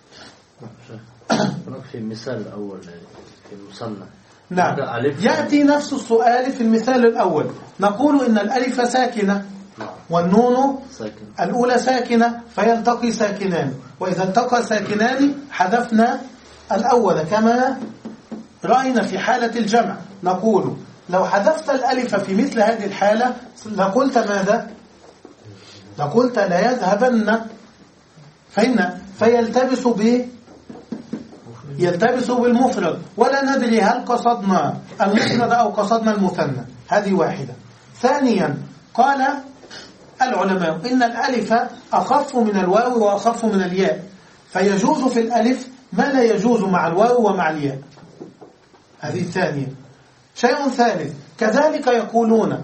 في المثال الأول في المثنى نعم يأتي نفس السؤال في المثال الأول، نقول إن الألف ساكنة والنون ساكن. الأولى ساكنة فيلتقي ساكنان، وإذا التقى ساكنان حذفنا الأول كما رأينا في حالة الجمع. نقول لو حذفت الألف في مثل هذه الحالة لقلت ماذا؟ لقلت لا يذهبن، فإن فيلتبس ب يلتبس بالمفرد، ولا ندري هل قصدنا المفرد أو قصدنا المثنى. هذه واحدة. ثانيا قال العلماء إن الألف أخف من الواو وأخف من الياء، فيجوز في الألف ما لا يجوز مع الواو ومع الياء. هذه الثانية. شيء ثالث كذلك يقولون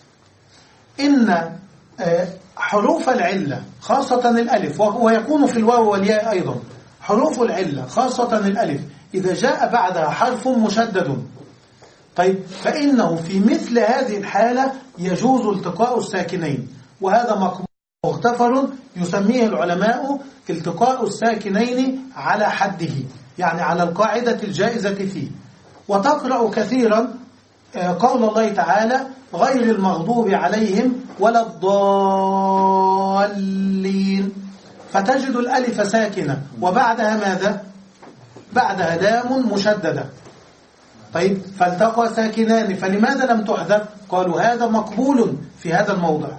إن حروف العلة خاصة الألف، ويكون في الواو والياء أيضا، حروف العلة خاصة الألف إذا جاء بعدها حرف مشدد، طيب فإنه في مثل هذه الحالة يجوز التقاء الساكنين، وهذا مقبول مغتفر يسميه العلماء التقاء الساكنين على حده، يعني على القاعدة الجائزة فيه. وتقرأ كثيرا قول الله تعالى غير المغضوب عليهم ولا الضالين، فتجد الألف ساكنة وبعدها ماذا؟ بعدها لام مشددة. طيب فالتقى ساكنان، فلماذا لم تحذف؟ قالوا هذا مقبول في هذا الموضع.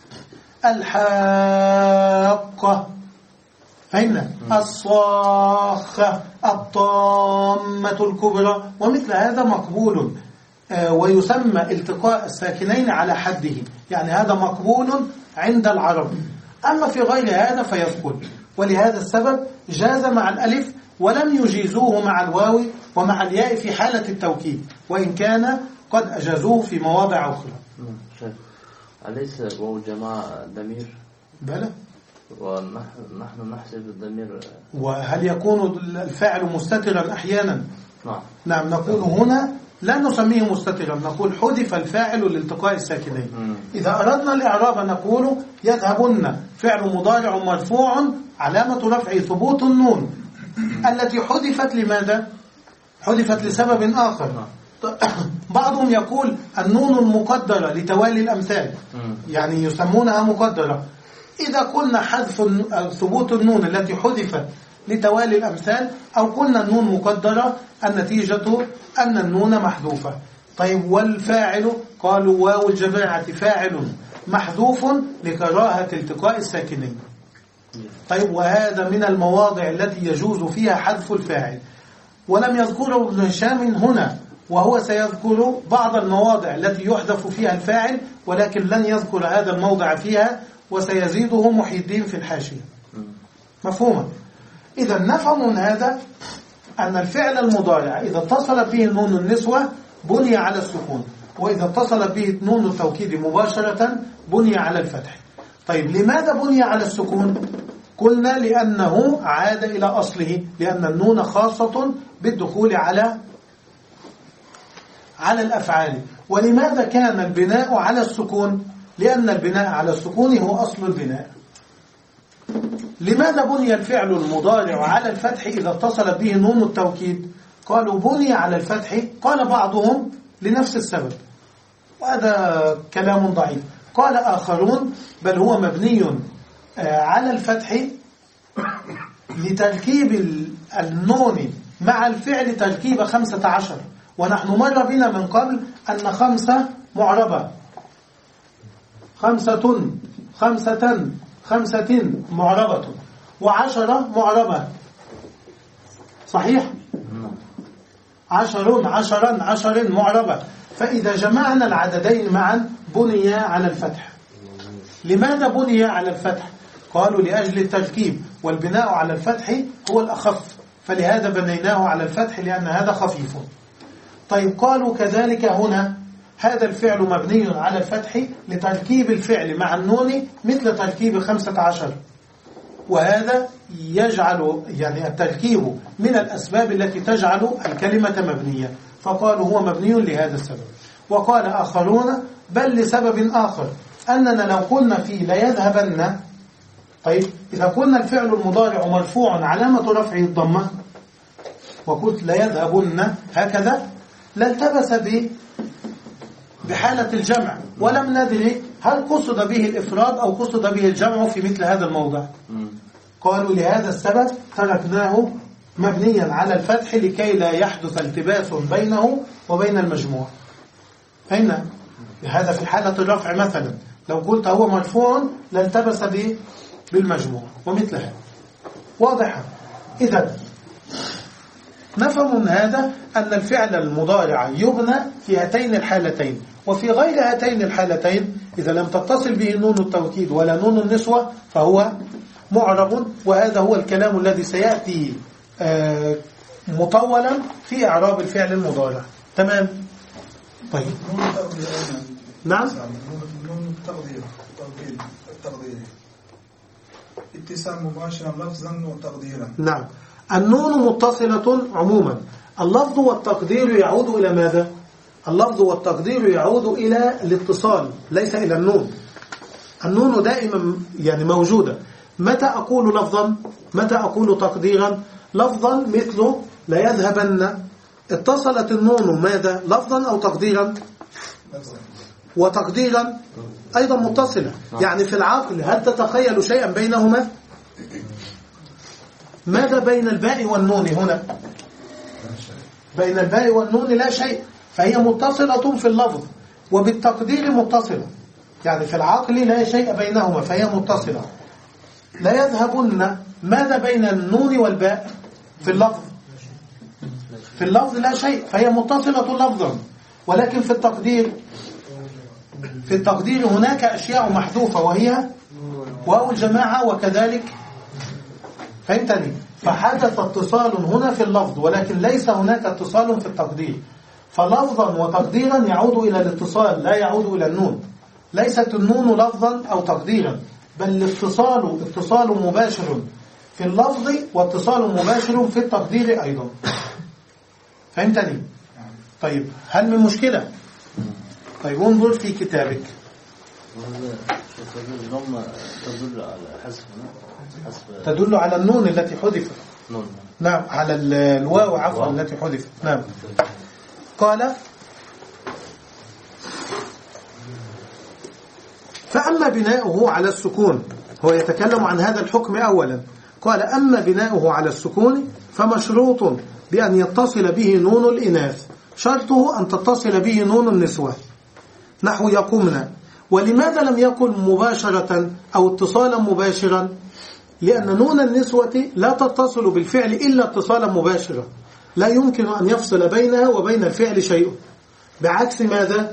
الحاقة، فهمنا؟ الصاخة، الطامة الكبرى، ومثل هذا مقبول، ويسمى التقاء الساكنين على حده، يعني هذا مقبول عند العرب. أما في غير هذا فيثقل، ولهذا السبب جاز مع الألف ولم يجيزوه مع الواو ومع الياء في حالة التوكيد، وإن كان قد أجازوه في مواضع أخرى. أليس واو جماعة ضمير؟ بلى، ونحن نحسب الضمير. وهل يكون الفاعل مستترا أحيانا؟ نعم. نعم، نقول هنا لا نسميه مستترا، نقول حذف الفاعل لالتقاء الساكنين. إذا أردنا الإعراب نقول يذهبن فعل مضارع مرفوع علامة رفعه ثبوت النون التي حذفت. لماذا؟ حذفت لسبب آخر. بعضهم يقول النون المقدرة لتوالي الأمثال، يعني يسمونها مقدرة. إذا قلنا حذف ثبوت النون التي حذفت لتوالي الأمثال، أو قلنا النون مقدرة، النتيجة أن النون محذوفة. طيب والفاعل؟ قالوا واو الجماعة فاعل محذوف لكراهة التقاء الساكنين. طيب وهذا من المواضع التي يجوز فيها حذف الفاعل، ولم يذكره ابن هشام هنا، وهو سيذكر بعض المواضع التي يحذف فيها الفاعل، ولكن لن يذكر هذا الموضع فيها، وسيزيده محي الدين في الحاشية. مفهوما؟ إذا نفهم من هذا أن الفعل المضارع إذا اتصل به نون النسوة بني على السكون، وإذا اتصل به نون التوكيد مباشرة بني على الفتح. طيب لماذا بني على السكون؟ قلنا لأنه عاد إلى أصله، لأن النون خاصة بالدخول على على الأفعال. ولماذا كان البناء على السكون؟ لأن البناء على السكون هو أصل البناء. لماذا بني الفعل المضارع على الفتح إذا اتصل به نون التوكيد؟ قالوا بني على الفتح، قال بعضهم لنفس السبب، وهذا كلام ضعيف. قال آخرون بل هو مبني على الفتح لتركيب النون مع الفعل تركيب خمسة عشر، ونحن مر بنا من قبل أن خمسة معربة، خمسة، خمسة، خمسة معربة وعشرة معربة، صحيح؟ عشر عشرا عشر معربة. فإذا جمعنا العددين معا بنيا على الفتح. لماذا بنيا على الفتح؟ قالوا لأجل التركيب، والبناء على الفتح هو الأخف، فلهذا بنيناه على الفتح لأن هذا خفيف. طيب قالوا كذلك هنا هذا الفعل مبني على الفتح لتركيب الفعل مع النون مثل تركيب خمسة عشر، وهذا يجعل يعني التركيب من الأسباب التي تجعل الكلمة مبنية، فقالوا هو مبني لهذا السبب. وقال آخرون بل لسبب آخر، أننا لو قلنا فيه ليذهبن، طيب إذا قلنا الفعل المضارع مرفوع علامة رفعه الضمة وقلت ليذهبن هكذا لالتبس به بحالة الجمع، ولم ندري هل قصد به الإفراد أو قصد به الجمع في مثل هذا الموضع. قالوا لهذا السبب تركناه مبنيا على الفتح لكي لا يحدث التباس بينه وبين المجموع. فهمنا؟ هذا في حالة الرفع مثلا لو قلت هو مرفوع لالتبس به بالمجموع ومثل هذا. واضحة؟ إذا نفهم من هذا أن الفعل المضارع يبنى في هاتين الحالتين، وفي غير هاتين الحالتين إذا لم تتصل به نون التوكيد ولا نون النسوة فهو معرب. وهذا هو الكلام الذي سيأتي مطولا في إعراب الفعل المضارع. تمام؟ طيب نعم نون التقدير التقدير اتصال مباشرا لفظا وتقديرا. نعم، النون متصلة عموما. اللفظ والتقدير يعود إلى ماذا؟ اللفظ والتقدير يعود إلى الاتصال ليس إلى النون. النون دائما يعني موجودة. متى أقول لفظا؟ متى أقول تقديرا؟ لفظا مثل لا يذهبن، اتصلت النون ماذا؟ لفظا أو تقديرا؟ وتقديرا أيضا متصلة. يعني في العقل هل تتخيل شيئا بينهما؟ ماذا بين الباء والنون هنا؟ بين الباء والنون لا شيء، فهي متصلة في اللفظ وبالتقدير متصلة. يعني في العقل لا شيء بينهما فهي متصلة. لا يذهبن، ماذا بين النون والباء في اللفظ؟ في اللفظ لا شيء فهي متصلة لفظا. ولكن في التقدير في التقدير هناك أشياء محذوفة وهي واو الجماعة وكذلك. فهمتني؟ فحدث اتصال هنا في اللفظ ولكن ليس هناك اتصال في التقدير. فلفظا وتقديرا يعود إلى الاتصال لا يعود إلى النون. ليست النون لفظا أو تقديرا، بل الاتصال اتصال مباشر في اللفظ واتصال مباشر في التقدير أيضا. فهمتني؟ طيب هل من مشكلة؟ طيب انظر في كتابك. تدل على حذف تدل على النون التي حذفت. نعم، على الواو عفوا التي حذفت. نعم. قال فأما بناؤه على السكون، هو يتكلم عن هذا الحكم أولا. قال أما بناؤه على السكون فمشروط بأن يتصل به نون الإناث، شرطه أن تتصل به نون النسوة نحو يقومنا. ولماذا لم يكن مباشرة أو اتصالا مباشرا؟ لأن نون النسوة لا تتصل بالفعل إلا اتصالا مباشرا، لا يمكن أن يفصل بينها وبين الفعل شيء، بعكس ماذا؟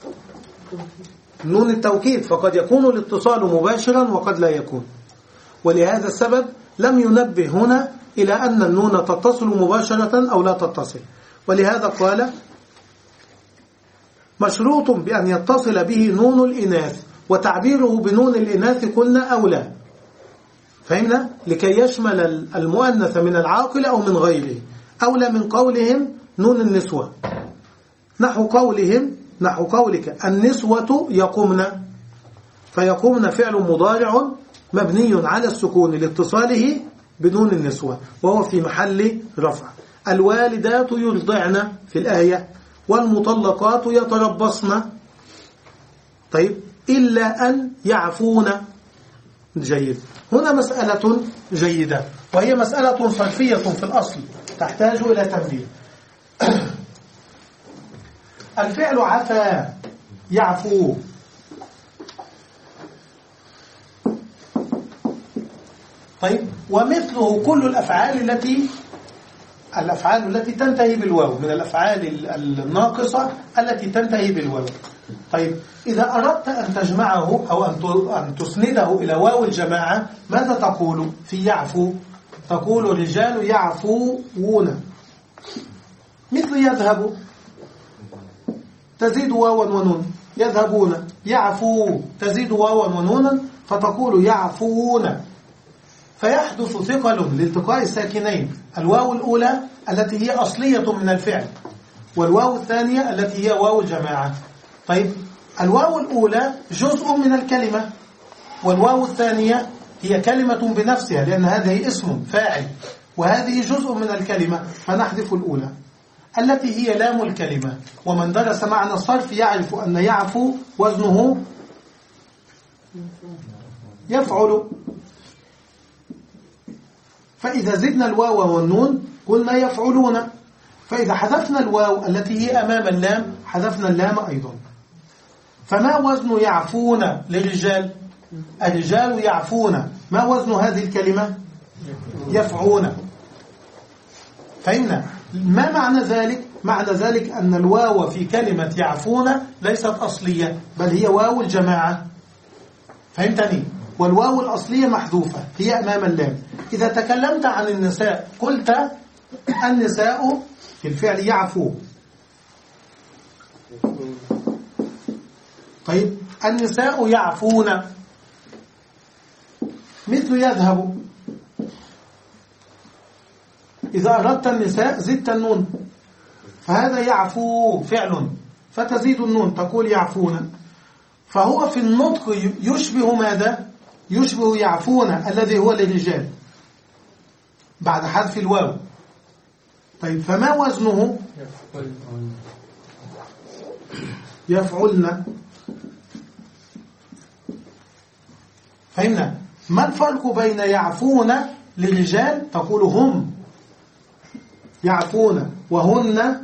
نون التوكيد فقد يكون الاتصال مباشرا وقد لا يكون. ولهذا السبب لم ينبه هنا إلى أن النون تتصل مباشرة أو لا تتصل. ولهذا قال مشروط بأن يتصل به نون الإناث، وتعبيره بنون الإناث قلنا أولى. فهمنا؟ لكي يشمل المؤنث من العاقل أو من غيره. أولى من قولهم نون النسوة، نحو قولهم نحو قولك النسوة يقومن، فيقومن فعل مضارع مبني على السكون لاتصاله بنون النسوة وهو في محل رفع. الوالدات يرضعن في الآية، والمطلقات يتربصن. طيب إلا أن يعفون. جيد. هنا مسألة جيدة وهي مسألة صرفية في الأصل تحتاج إلى تنبيه. الفعل عفا يعفو، طيب، ومثله كل الأفعال التي الأفعال التي تنتهي بالواو، من الأفعال الناقصة التي تنتهي بالواو. طيب، إذا أردت أن تجمعه أو أن تسنده إلى واو الجماعة ماذا تقول في يعفو؟ تقول الرجال يعفوون، مثل يذهب تزيد واوا ونون، يذهبون. يعفو تزيد واوا ونونا فتقول يعفوون. فيحدث ثقل لالتقاء الساكنين، الواو الأولى التي هي أصلية من الفعل، والواو الثانية التي هي واو الجماعة. طيب، الواو الأولى جزء من الكلمة، والواو الثانية هي كلمة بنفسها، لأن هذه اسم فاعل، وهذه جزء من الكلمة، فنحذف الأولى التي هي لام الكلمة. ومن درس معنى الصرف يعرف أن يعفو وزنه يفعل. فإذا زدنا الواو والنون قلنا يفعلون، فإذا حذفنا الواو التي هي أمام اللام حذفنا اللام أيضا. فما وزن يعفون للرجال؟ الرجال يعفون. ما وزن هذه الكلمة؟ يفعون. فهمنا؟ ما معنى ذلك؟ معنى ذلك أن الواو في كلمة يعفون ليست أصلية، بل هي واو الجماعة. فهمتني؟ والواو الأصلية محذوفة، هي أمام اللام. إذا تكلمت عن النساء قلت النساء في الفعل يعفو. طيب، النساء يعفون، مثل يذهب. إذا أردت النساء زدت النون، فهذا يعفو فعل، فتزيد النون تقول يعفون. فهو في النطق يشبه ماذا؟ يشبه يعفون الذي هو للرجال بعد حذف الواو. طيب، فما وزنه؟ يفعلن. فهمنا؟ ما الفرق بين يعفون للرجال تقول هم يعفون، وهن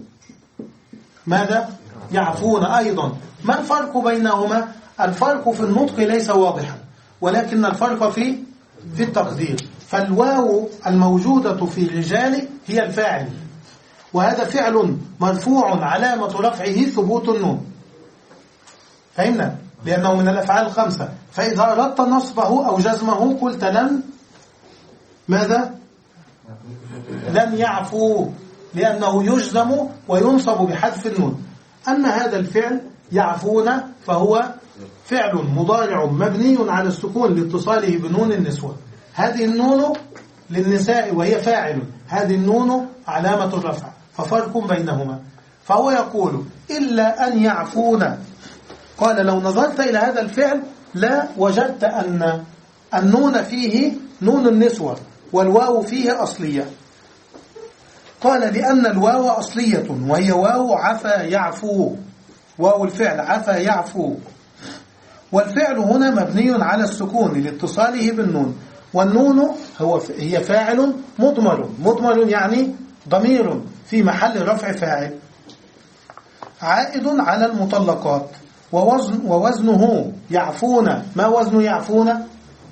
ماذا؟ يعفون أيضا. ما الفرق بينهما؟ الفرق في النطق ليس واضحا، ولكن الفرق في في التقدير. فالواو الموجودة في الرجال هي الفاعل، وهذا فعل مرفوع علامة رفعه ثبوت النون. فهمنا؟ لأنه من الأفعال الخمسة. فإذا أردت نصبه أو جزمه قلت لن ماذا؟ لن يعفو، لأنه يجزم وينصب بحذف النون. أما هذا الفعل يعفون فهو فعل مضارع مبني على السكون لاتصاله بنون النسوة. هذه النون للنساء وهي فاعل، هذه النون علامة الرفع، ففرق بينهما. فهو يقول إلا أن يعفون. قال لو نظرت إلى هذا الفعل لا وجدت أن النون فيه نون النسوة والواو فيه أصلية. قال لأن الواو أصلية وهي واو عفا يعفو، واو الفعل عفا يعفو، والفعل هنا مبني على السكون لاتصاله بالنون، والنون هو هي فاعل مضمر، مضمر يعني ضمير في محل رفع فاعل عائد على المطلقات. ووزن ووزنه يعفون. ما وزن يعفون؟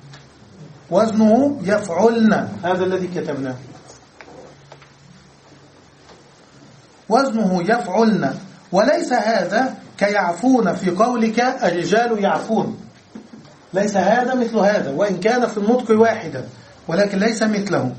وزنه يفعلن، هذا الذي كتبناه، وزنه يفعلن. وليس هذا كيعفون في قولك الرجال يعفون، ليس هذا مثل هذا، وإن كان في النطق واحدا ولكن ليس مثله،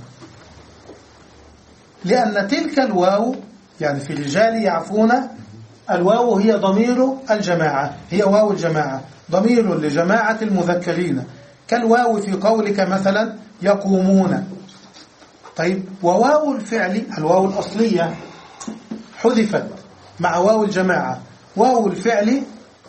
لأن تلك الواو يعني في الرجال يعفون الواو هي ضمير الجماعة، هي واو الجماعة، ضمير لجماعة المذكرين، كالواو في قولك مثلا يقومون. طيب، وواو الفعل الواو الأصلية حذفت مع واو الجماعة، واو الفعل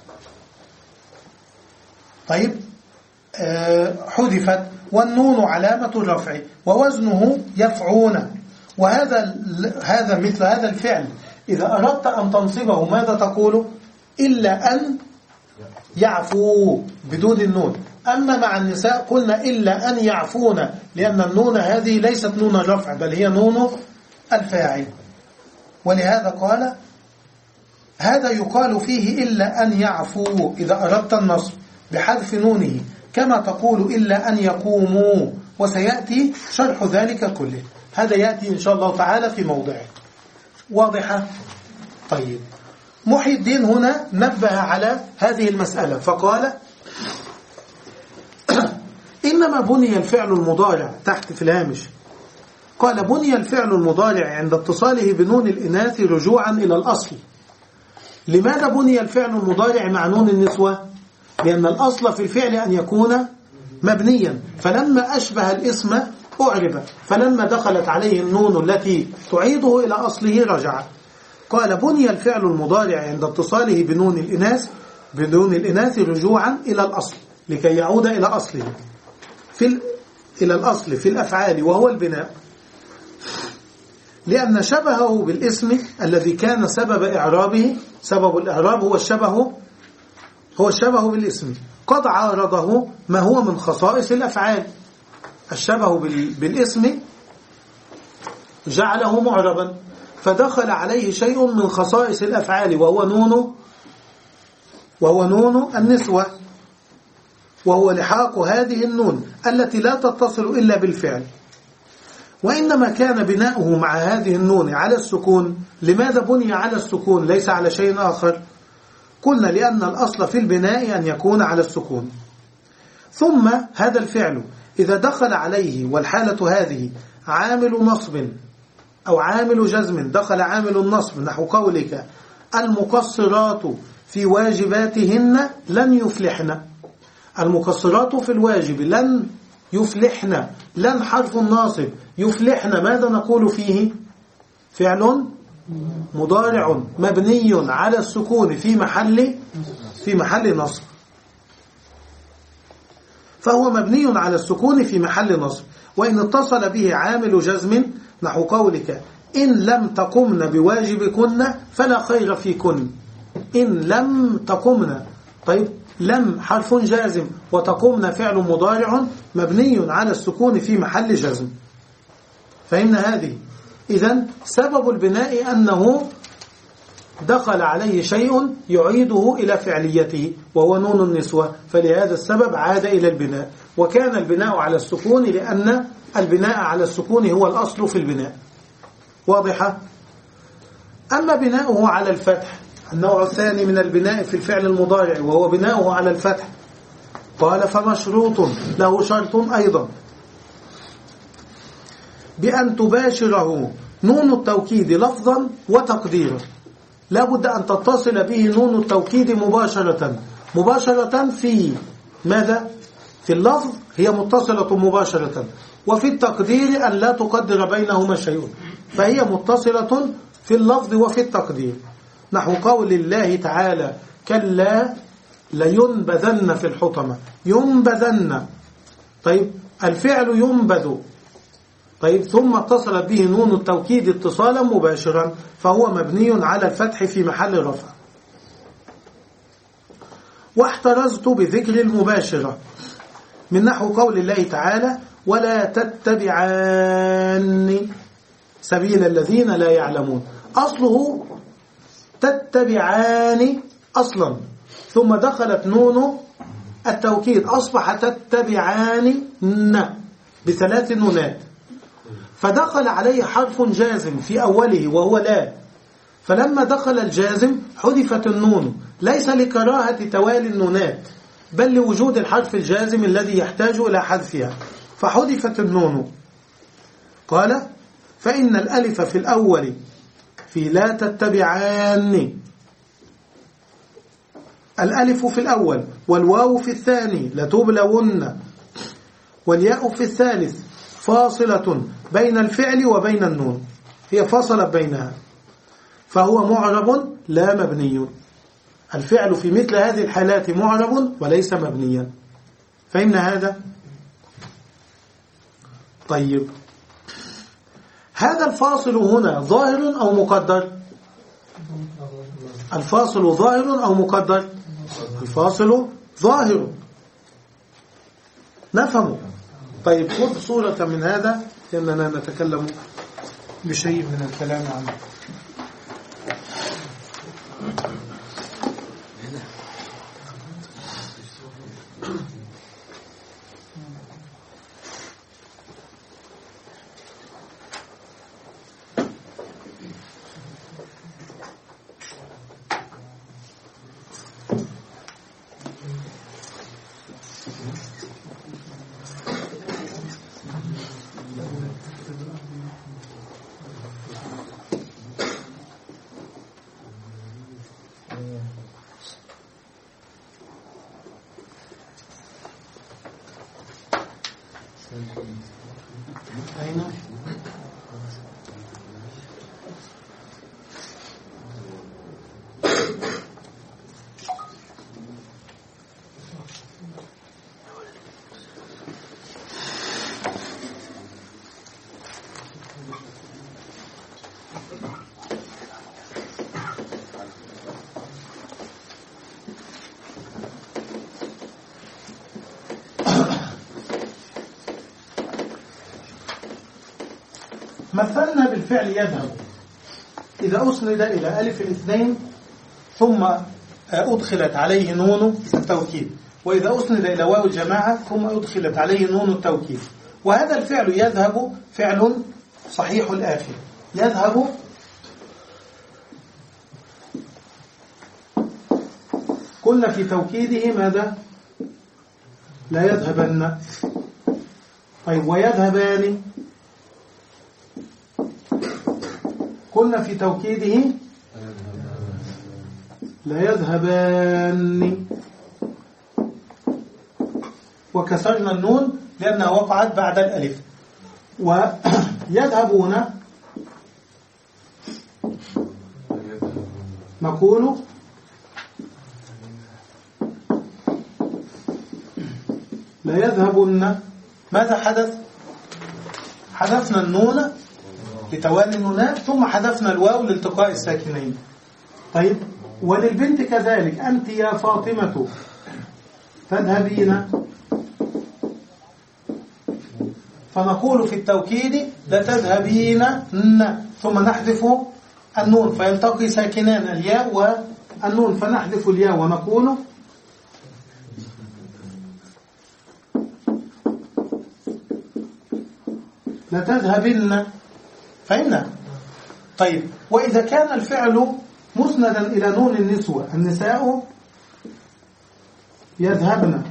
طيب آه حذفت، والنون علامة الرفع، ووزنه يفعون. وهذا هذا مثل هذا الفعل إذا أردت أن تنصبه ماذا تقول؟ إلا أن يعفو بدون النون. أما مع النساء قلنا إلا أن يعفون، لأن النون هذه ليست نون الرفع بل هي نون الفاعل. ولهذا قال هذا يقال فيه إلا أن يعفو إذا أردت النصب بحذف نونه، كما تقول إلا أن يقوموا وسيأتي شرح ذلك كله. هذا يأتي إن شاء الله تعالى في موضعه. واضحة؟ طيب، محي الدين هنا نبه على هذه المسألة فقال إنما بني الفعل المضارع تحت في الهامش، قال بني الفعل المضارع عند اتصاله بنون الإناث رجوعا إلى الأصل. لماذا بني الفعل المضارع مع نون النسوة؟ لأن الأصل في الفعل أن يكون مبنيا، فلما أشبه الاسم أعرب، فلما دخلت عليه النون التي تعيده إلى أصله رجع. قال بني الفعل المضارع عند اتصاله بنون الإناث بنون الإناث رجوعا إلى الأصل لكي يعود إلى أصله في ال... إلى الأصل في الأفعال وهو البناء، لأن شبهه بالاسم الذي كان سبب إعرابه، سبب الإعراب هو الشبه هو الشبه بالاسم، قد عارضه ما هو من خصائص الأفعال. الشبه بالاسم جعله معربا، فدخل عليه شيء من خصائص الأفعال وهو نون وهو نون النسوة، وهو لحاق هذه النون التي لا تتصل إلا بالفعل. وإنما كان بناؤه مع هذه النون على السكون. لماذا بني على السكون ليس على شيء آخر؟ قلنا لأن الأصل في البناء أن يكون على السكون. ثم هذا الفعل إذا دخل عليه، والحالة هذه عامل نصب أو عامل جزم، دخل عامل النصب نحو قولك المقصرات في واجباتهن لن يفلحن. المقصرات في الواجب لن يفلحن، لن حرف الناصب، يفلحن ماذا نقول فيه؟ فعل مضارع مبني على السكون في محل في محل نصب، فهو مبني على السكون في محل نصب. وإن اتصل به عامل جزم نحو قولك إن لم تقمن بواجبكن فلا خير فيكن. إن لم تقمن، طيب لم حرف جازم وتقمن فعل مضارع مبني على السكون في محل جزم. فإن هذه إذن سبب البناء أنه دخل عليه شيء يعيده إلى فعليته وهو نون النسوة، فلهذا السبب عاد إلى البناء. وكان البناء على السكون لأن البناء على السكون هو الأصل في البناء. واضحة؟ أما بناؤه على الفتح النوع الثاني من البناء في الفعل المضارع وهو بناؤه على الفتح، قال فمشروط له شرط أيضا بأن تباشره نون التوكيد لفظا وتقديرا. لا بد أن تتصل به نون التوكيد مباشرة مباشرة في ماذا؟ في اللفظ هي متصلة مباشرة، وفي التقدير أن لا تقدر بينهما شيء، فهي متصلة في اللفظ وفي التقدير. نحو قول الله تعالى كلا لينبذن في الحطمة. ينبذن، طيب الفعل ينبذ، طيب ثم اتصلت به نون التوكيد اتصالا مباشرا، فهو مبني على الفتح في محل رفع. واحترزت بذكر المباشرة من نحو قول الله تعالى ولا تتبعان سبيل الذين لا يعلمون. أصله تتبعان أصلا، ثم دخلت نون التوكيد أصبح تتبعان بثلاث نونات، فدخل عليه حرف جازم في أوله وهو لا، فلما دخل الجازم حذفت النون، ليس لكراهة توالي النونات بل لوجود الحرف الجازم الذي يحتاج إلى حذفها، فحذفت النون. قال فإن الألف في الأول في لا تتبعان، الألف في الأول والواو في الثاني لتبلون، والياء في الثالث فاصلة بين الفعل وبين النون، هي فصلت بينها، فهو معرب لا مبني. الفعل في مثل هذه الحالات معرب وليس مبنيا. فإن هذا طيب، هذا الفاصل هنا ظاهر أو مقدر؟ الفاصل ظاهر أو مقدر؟ الفاصل ظاهر، نفهم. طيب خذ صورة من هذا لأننا نتكلم بشيء من الكلام عنه. أين؟ مثلنا بالفعل يذهب إذا أسند إلى ألف الاثنين ثم أدخلت عليه نون التوكيد، وإذا أسند إلى واو الجماعة ثم أدخلت عليه نون التوكيد. وهذا الفعل يذهب فعل صحيح الآخر. يذهب قلنا في توكيده ماذا؟ لا يذهبن. طيب ويذهبان قلنا في توكيده لا يذهبان، وكسرنا النون لأنها وقعت بعد الألف. ويذهبون نقول لا يذهبن. ماذا حدث؟ حذفنا النون لتوالي النونات ثم حذفنا الواو لالتقاء الساكنين. طيب وللبنت كذلك، أنت يا فاطمة تذهبين، فنقول في التوكيد لتذهبين ثم نحذف النون فيلتقي ساكنان الياء والنون، فنحذف الياء ونقول لتذهبن. فهمنا؟ طيب وإذا كان الفعل مسندا إلى نون النسوة، النساء يذهبن،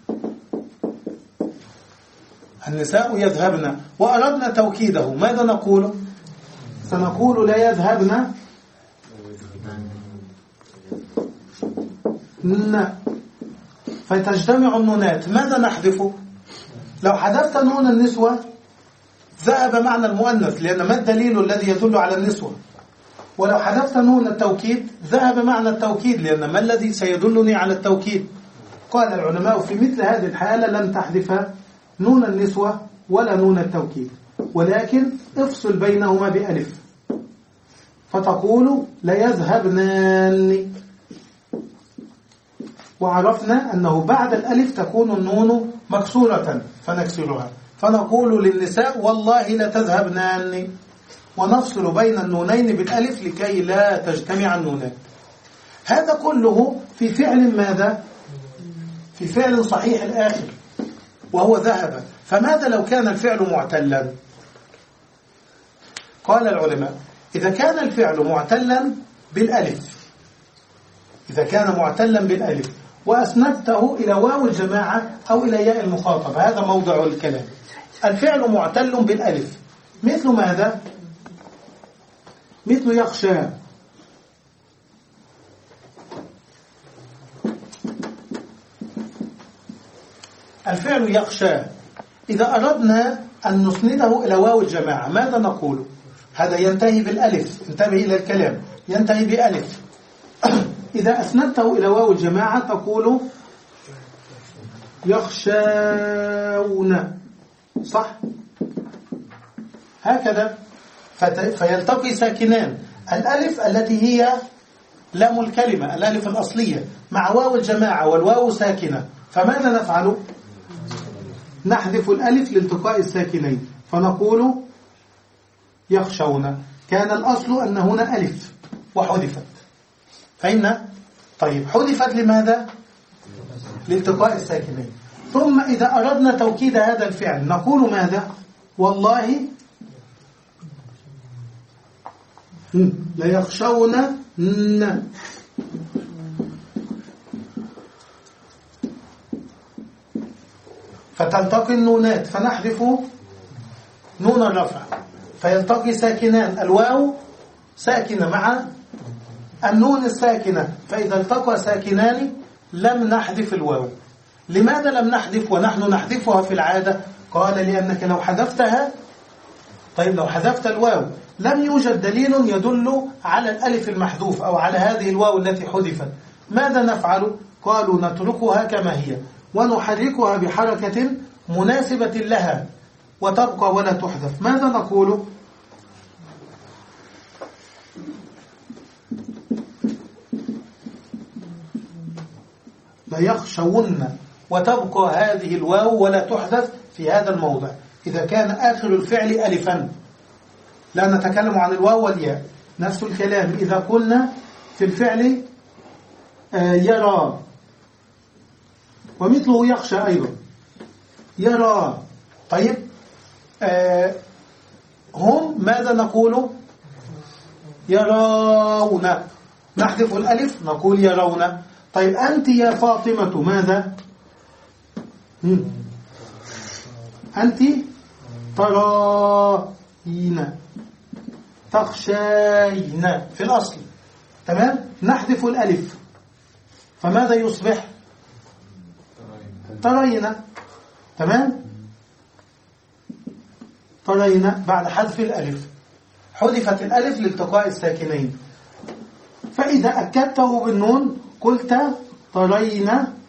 النساء يذهبن، وأردنا توكيده، ماذا نقول؟ سنقول لا يذهبن ن، فتجتمع النونات. ماذا نحذف؟ لو حذفت نون النسوة ذهب معنى المؤنث، لأن ما الدليل الذي يدل على النسوة؟ ولو حذفت نون التوكيد ذهب معنى التوكيد، لأن ما الذي سيدلني على التوكيد؟ قال العلماء في مثل هذه الحالة لن تحذف نون النسوة ولا نون التوكيد، ولكن افصل بينهما بألف، فتقول ليذهبنان، وعرفنا أنه بعد الألف تكون النون مكسورة فنكسرها، فنقول للنساء والله لتذهبنان، ونفصل بين النونين بالألف لكي لا تجتمع النونات. هذا كله في فعل ماذا؟ في فعل صحيح الآخر وهو ذهب. فماذا لو كان الفعل معتلا؟ قال العلماء إذا كان الفعل معتلا بالألف، إذا كان معتلا بالألف وأسندته إلى واو الجماعة أو إلى ياء المخاطب، هذا موضع الكلام. الفعل معتل بالألف مثل ماذا؟ مثل يخشى. الفعل يخشى إذا أردنا أن نسنده إلى واو الجماعة ماذا نقول؟ هذا ينتهي بالألف، انتبه إلى الكلام، ينتهي بألف. إذا أسندته إلى واو الجماعة تقول يخشون، صح؟ هكذا فيلتقي ساكنان، الألف التي هي لام الكلمة، الألف الأصلية، مع واو الجماعة والواو ساكنة، فماذا نفعل؟ نحذف الألف لالتقاء الساكنين فنقول يخشون. كان الأصل أن هنا ألف وحذفت، فهمنا؟ طيب حذفت لماذا؟ لالتقاء الساكنين. ثم إذا أردنا توكيد هذا الفعل نقول ماذا؟ والله لا يخشون ن، فتلتقي النونات فنحذف نون الرفع فيلتقي ساكنان، الواو ساكنة مع النون الساكنة، فإذا التقى ساكنان لم نحذف الواو. لماذا لم نحذف ونحن نحذفها في العادة؟ قال لأنك لو حذفتها، طيب لو حذفت الواو لم يوجد دليل يدل على الألف المحذوف أو على هذه الواو التي حذفت، ماذا نفعل؟ قالوا نتركها كما هي ونحركها بحركة مناسبة لها وتبقى ولا تحذف. ماذا نقول؟ ليخشون، وتبقى هذه الواو ولا تحذف في هذا الموضع إذا كان آخر الفعل ألفا. لا نتكلم عن الواو والياء. نفس الكلام إذا قلنا في الفعل يرى، ومثله يخشى أيضا يرى. طيب هم ماذا نقول؟ يرون، نحذف الألف نقول يرون. طيب أنت يا فاطمة ماذا؟ أنت تراين، تخشين في الأصل، تمام؟ نحذف الألف فماذا يصبح؟ ترين، تمام؟ ترين بعد حذف الألف، حذفت الألف لالتقاء الساكنين. فإذا أكدته بالنون قلت ترين،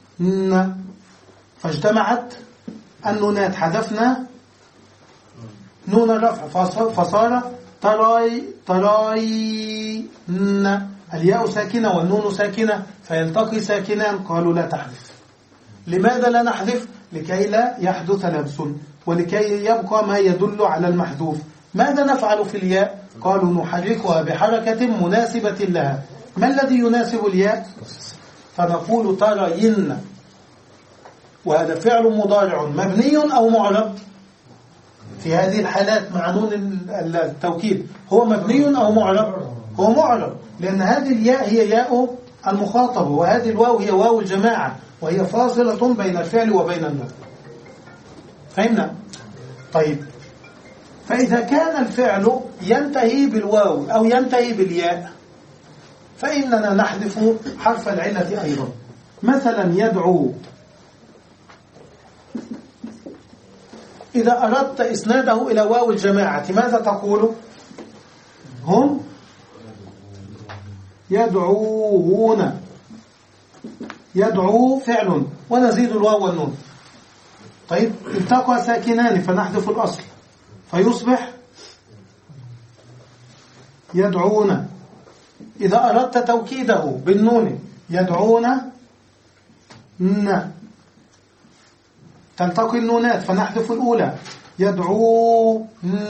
فاجتمعت النونات، حذفنا نون الرفع فصار تراي تراين، الياء ساكنة والنون ساكنة فيلتقي ساكنان. قالوا لا تحذف. لماذا لا نحذف؟ لكي لا يحدث لبس ولكي يبقى ما يدل على المحذوف. ماذا نفعل في الياء؟ قالوا نحركها بحركة مناسبة لها. ما الذي يناسب الياء؟ فنقول ترين، وهذا فعل مضارع مبني أو معرب؟ في هذه الحالات مع نون التوكيد هو مبني أو معرب؟ هو معرب، لأن هذه الياء هي ياء المخاطب وهذه الواو هي واو الجماعة وهي فاصلة بين الفعل وبين النون. فهمنا؟ طيب فإذا كان الفعل ينتهي بالواو أو ينتهي بالياء فإننا نحذف حرف العلة أيضا. مثلا يدعو، إذا أردت إسناده إلى واو الجماعة ماذا تقول؟ هم يدعوون، يدعو فعل ونزيد الواو والنون. طيب التقى ساكنان فنحذف الأصل فيصبح يدعون. إذا أردت توكيده بالنون يدعون ن، تلتقي النونات فنحذف الأولى يدعون.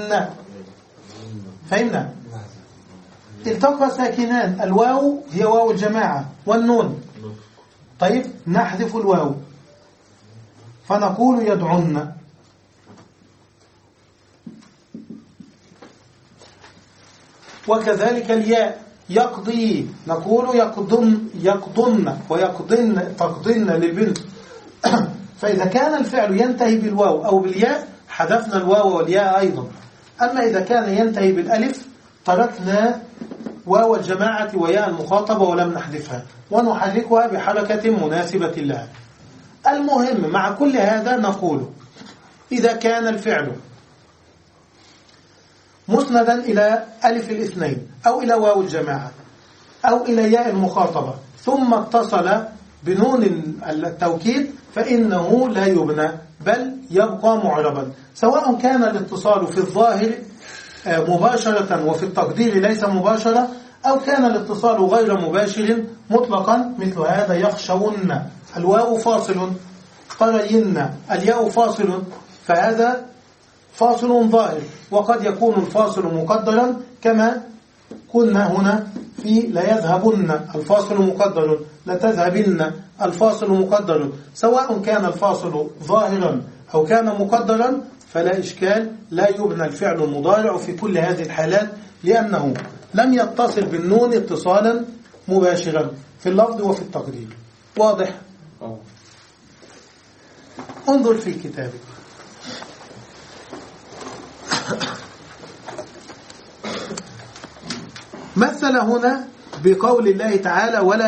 فهمنا؟ التقى ساكنان، الواو هي واو الجماعة والنون، طيب نحذف الواو فنقول يدعون. وكذلك الياء يقضي، نقول يقضن يقضن ويقضن تقضن للبنت. فإذا كان الفعل ينتهي بالواو أو بالياء حذفنا الواو والياء أيضا. أما إذا كان ينتهي بالألف تركنا واو الجماعة وياء المخاطبة ولم نحذفها ونحركها بحركة مناسبة لها. المهم مع كل هذا نقول إذا كان الفعل مسندا إلى ألف الاثنين أو إلى واو الجماعة أو إلى ياء المخاطبة ثم اتصل بنون التوكيد فإنه لا يبنى بل يبقى معربا، سواء كان الاتصال في الظاهر مباشرة وفي التقدير ليس مباشرة أو كان الاتصال غير مباشر مطلقا. مثل هذا يخشون الواو فاصل، قرين الياء فاصل، فهذا فاصل ظاهر. وقد يكون الفاصل مقدرا كما قلنا هنا في لا يذهبن الفاصل مقدر، لا تذهبن الفاصل مقدر. سواء كان الفاصل ظاهرا أو كان مقدرا فلا إشكال، لا يبنى الفعل المضارع في كل هذه الحالات لأنه لم يتصل بالنون اتصالا مباشرا في اللفظ وفي التقدير. واضح؟ أوه. انظر في كتابك. مثل هنا بقول الله تعالى ولا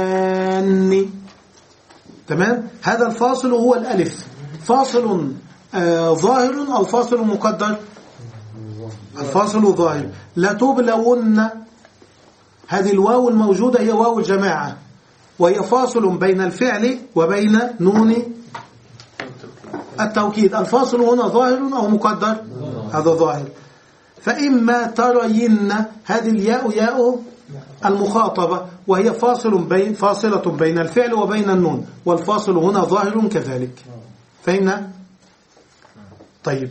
تتبعان، تمام؟ هذا الفاصل هو الألف، فاصل آه ظاهر أو فاصل مقدر؟ الفاصل ظاهر. لتبلون، هذه الواو الموجودة هي واو الجماعة، وهي فاصل بين الفعل وبين نون التوكيد. الفاصل هنا ظاهر أو مقدر؟ هذا ظاهر. فإما ترين، هذه الياء ياء المخاطبة، وهي فاصل بين فاصلة بين الفعل وبين النون، والفاصل هنا ظاهر كذلك. فهمنا؟ طيب.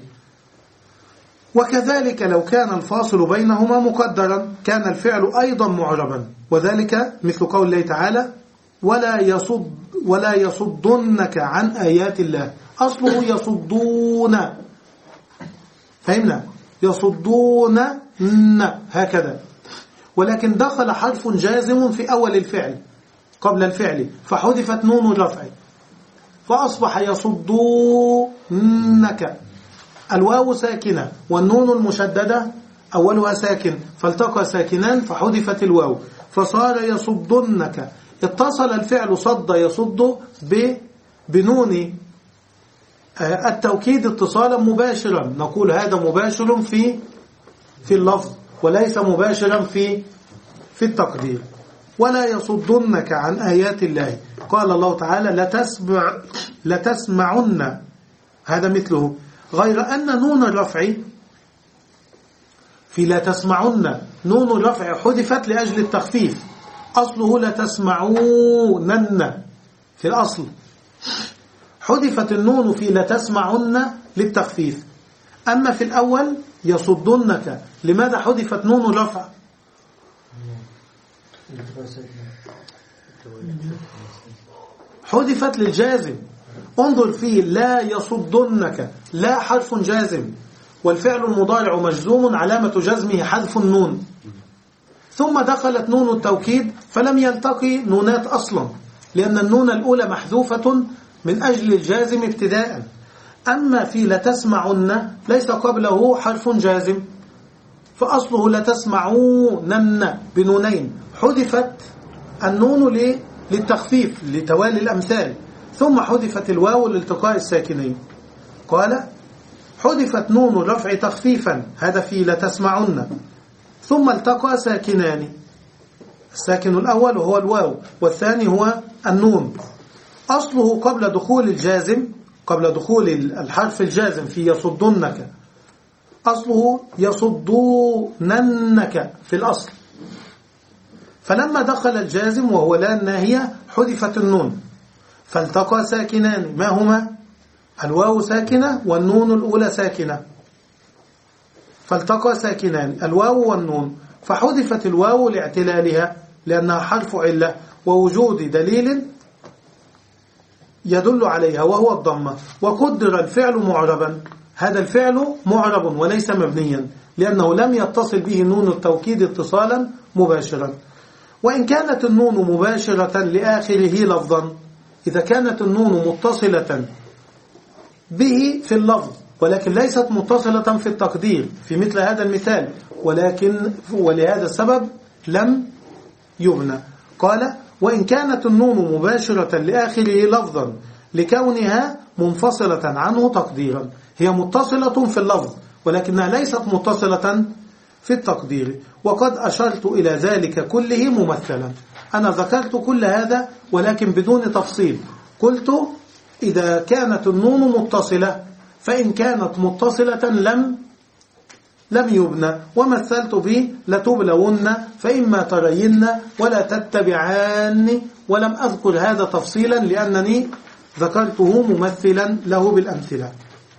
وكذلك لو كان الفاصل بينهما مقدرا كان الفعل أيضا معربا، وذلك مثل قول الله تعالى: ولا يصد ولا يصدنك عن آيات الله. أصله يصدون، فهمنا؟ يصدون هكذا، ولكن دخل حرف جازم في أول الفعل قبل الفعل فحذفت نون الرفع فأصبح يصدونك. الواو ساكنة والنون المشددة أولها ساكن، فالتقى ساكنان فحذفت الواو فصار يصدنك. اتصل الفعل صد يصد بنون التوكيد اتصالا مباشرا، نقول هذا مباشر في في اللفظ وليس مباشرا في في التقدير. ولا يصدنك عن آيات الله. قال الله تعالى: لتسمع لتسمعن، هذا مثله، غير أن نون الرفع في لا تسمعن نون الرفع حذفت لأجل التخفيف، أصله لتسمعونن في الأصل، حذفت النون في لتسمعن للتخفيف. أما في الأول يصدنك، لماذا حذفت نون الرفع؟ حذفت للجازم. انظر فيه: لا يصدنك، لا حرف جازم، والفعل المضارع مجزوم علامة جزمه حذف النون، ثم دخلت نون التوكيد فلم يلتقي نونات أصلا، لأن النون الأولى محذوفة من أجل الجازم ابتداء. أما في لتسمعن ليس قبله حرف جازم، فأصله لتسمعونن بنونين، حذفت النون للتخفيف لتوالي الأمثال، ثم حذفت الواو لالتقاء الساكنين. قال: حذفت نون الرفع تخفيفا، هذا في لتسمعن، ثم التقى ساكنان، الساكن الأول هو الواو والثاني هو النون. أصله قبل دخول الجازم، قبل دخول الحرف الجازم في يصدنك، أصله يصدوننك في الأصل، فلما دخل الجازم وهو لا الناهية حذفت النون فالتقى ساكنان، ما هما؟ الواو ساكنة والنون الأولى ساكنة، فالتقى ساكنان الواو والنون، فحذفت الواو لاعتلالها لأنها حرف علة ووجود دليل يدل عليها وهو الضمة. وقدر الفعل معربا، هذا الفعل معرب وليس مبنيا لأنه لم يتصل به نون التوكيد اتصالا مباشرا. وإن كانت النون مباشرة لآخره لفظا، إذا كانت النون متصلة به في اللفظ ولكن ليست متصلة في التقدير في مثل هذا المثال، ولكن ولهذا السبب لم يبنى. قال: وإن كانت النون مباشرة لآخره لفظا لكونها منفصلة عنه تقديرا، هي متصلة في اللفظ ولكنها ليست متصلة في التقدير. وقد أشرت إلى ذلك كله ممثلا. أنا ذكرت كل هذا ولكن بدون تفصيل. قلت: إذا كانت النون متصلة، فإن كانت متصلة لم لم يبنى. ومثلت به: لتبلون، فإما ترين ولا تتبعان، ولم أذكر هذا تفصيلا لأنني ذكرته ممثلا له بالأمثلة.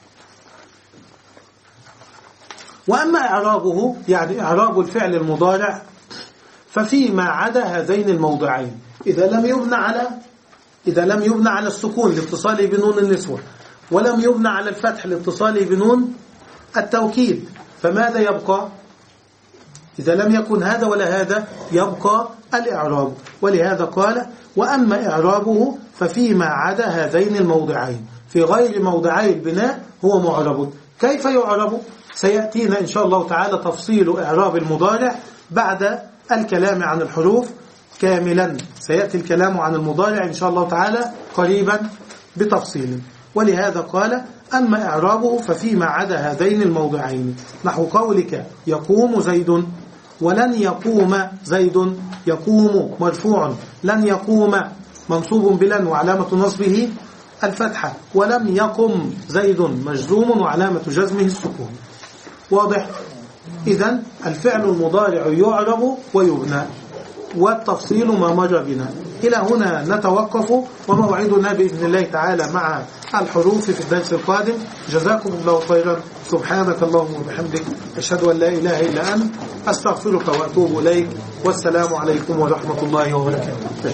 وأما إعرابه، يعني إعراب الفعل المضارع، ففيما عدا هذين الموضعين، إذا لم يبنى على إذا لم يبنى على السكون لاتصاله بنون النسوة، ولم يبنى على الفتح لاتصاله بنون التوكيد، فماذا يبقى؟ إذا لم يكن هذا ولا هذا يبقى الإعراب. ولهذا قال: وأما إعرابه ففيما عدا هذين الموضعين، في غير موضعي البناء هو معرب. كيف يعرب؟ سيأتينا إن شاء الله تعالى تفصيل إعراب المضارع بعد الكلام عن الحروف كاملا. سيأتي الكلام عن المضارع إن شاء الله تعالى قريبا بتفصيل. ولهذا قال أما إعرابه ففيما عدا هذين الموضعين، نحو قولك يقوم زيد ولن يقوم زيد، يقوم مرفوع، لن يقوم منصوب بلن وعلامة نصبه الفتحة، ولم يقم زيد مجزوم وعلامة جزمه السكون. واضح؟ إذن الفعل المضارع يعرب ويبنى، والتفصيل ما مر بنا. إلى هنا نتوقف، وموعدنا بإذن الله تعالى مع الحروف في الدرس القادم. جزاكم الله خيرا. سبحانك اللهم وبحمدك، أشهد أن لا إله إلا أنت، أستغفرك وأتوب إليك، والسلام عليكم ورحمة الله وبركاته.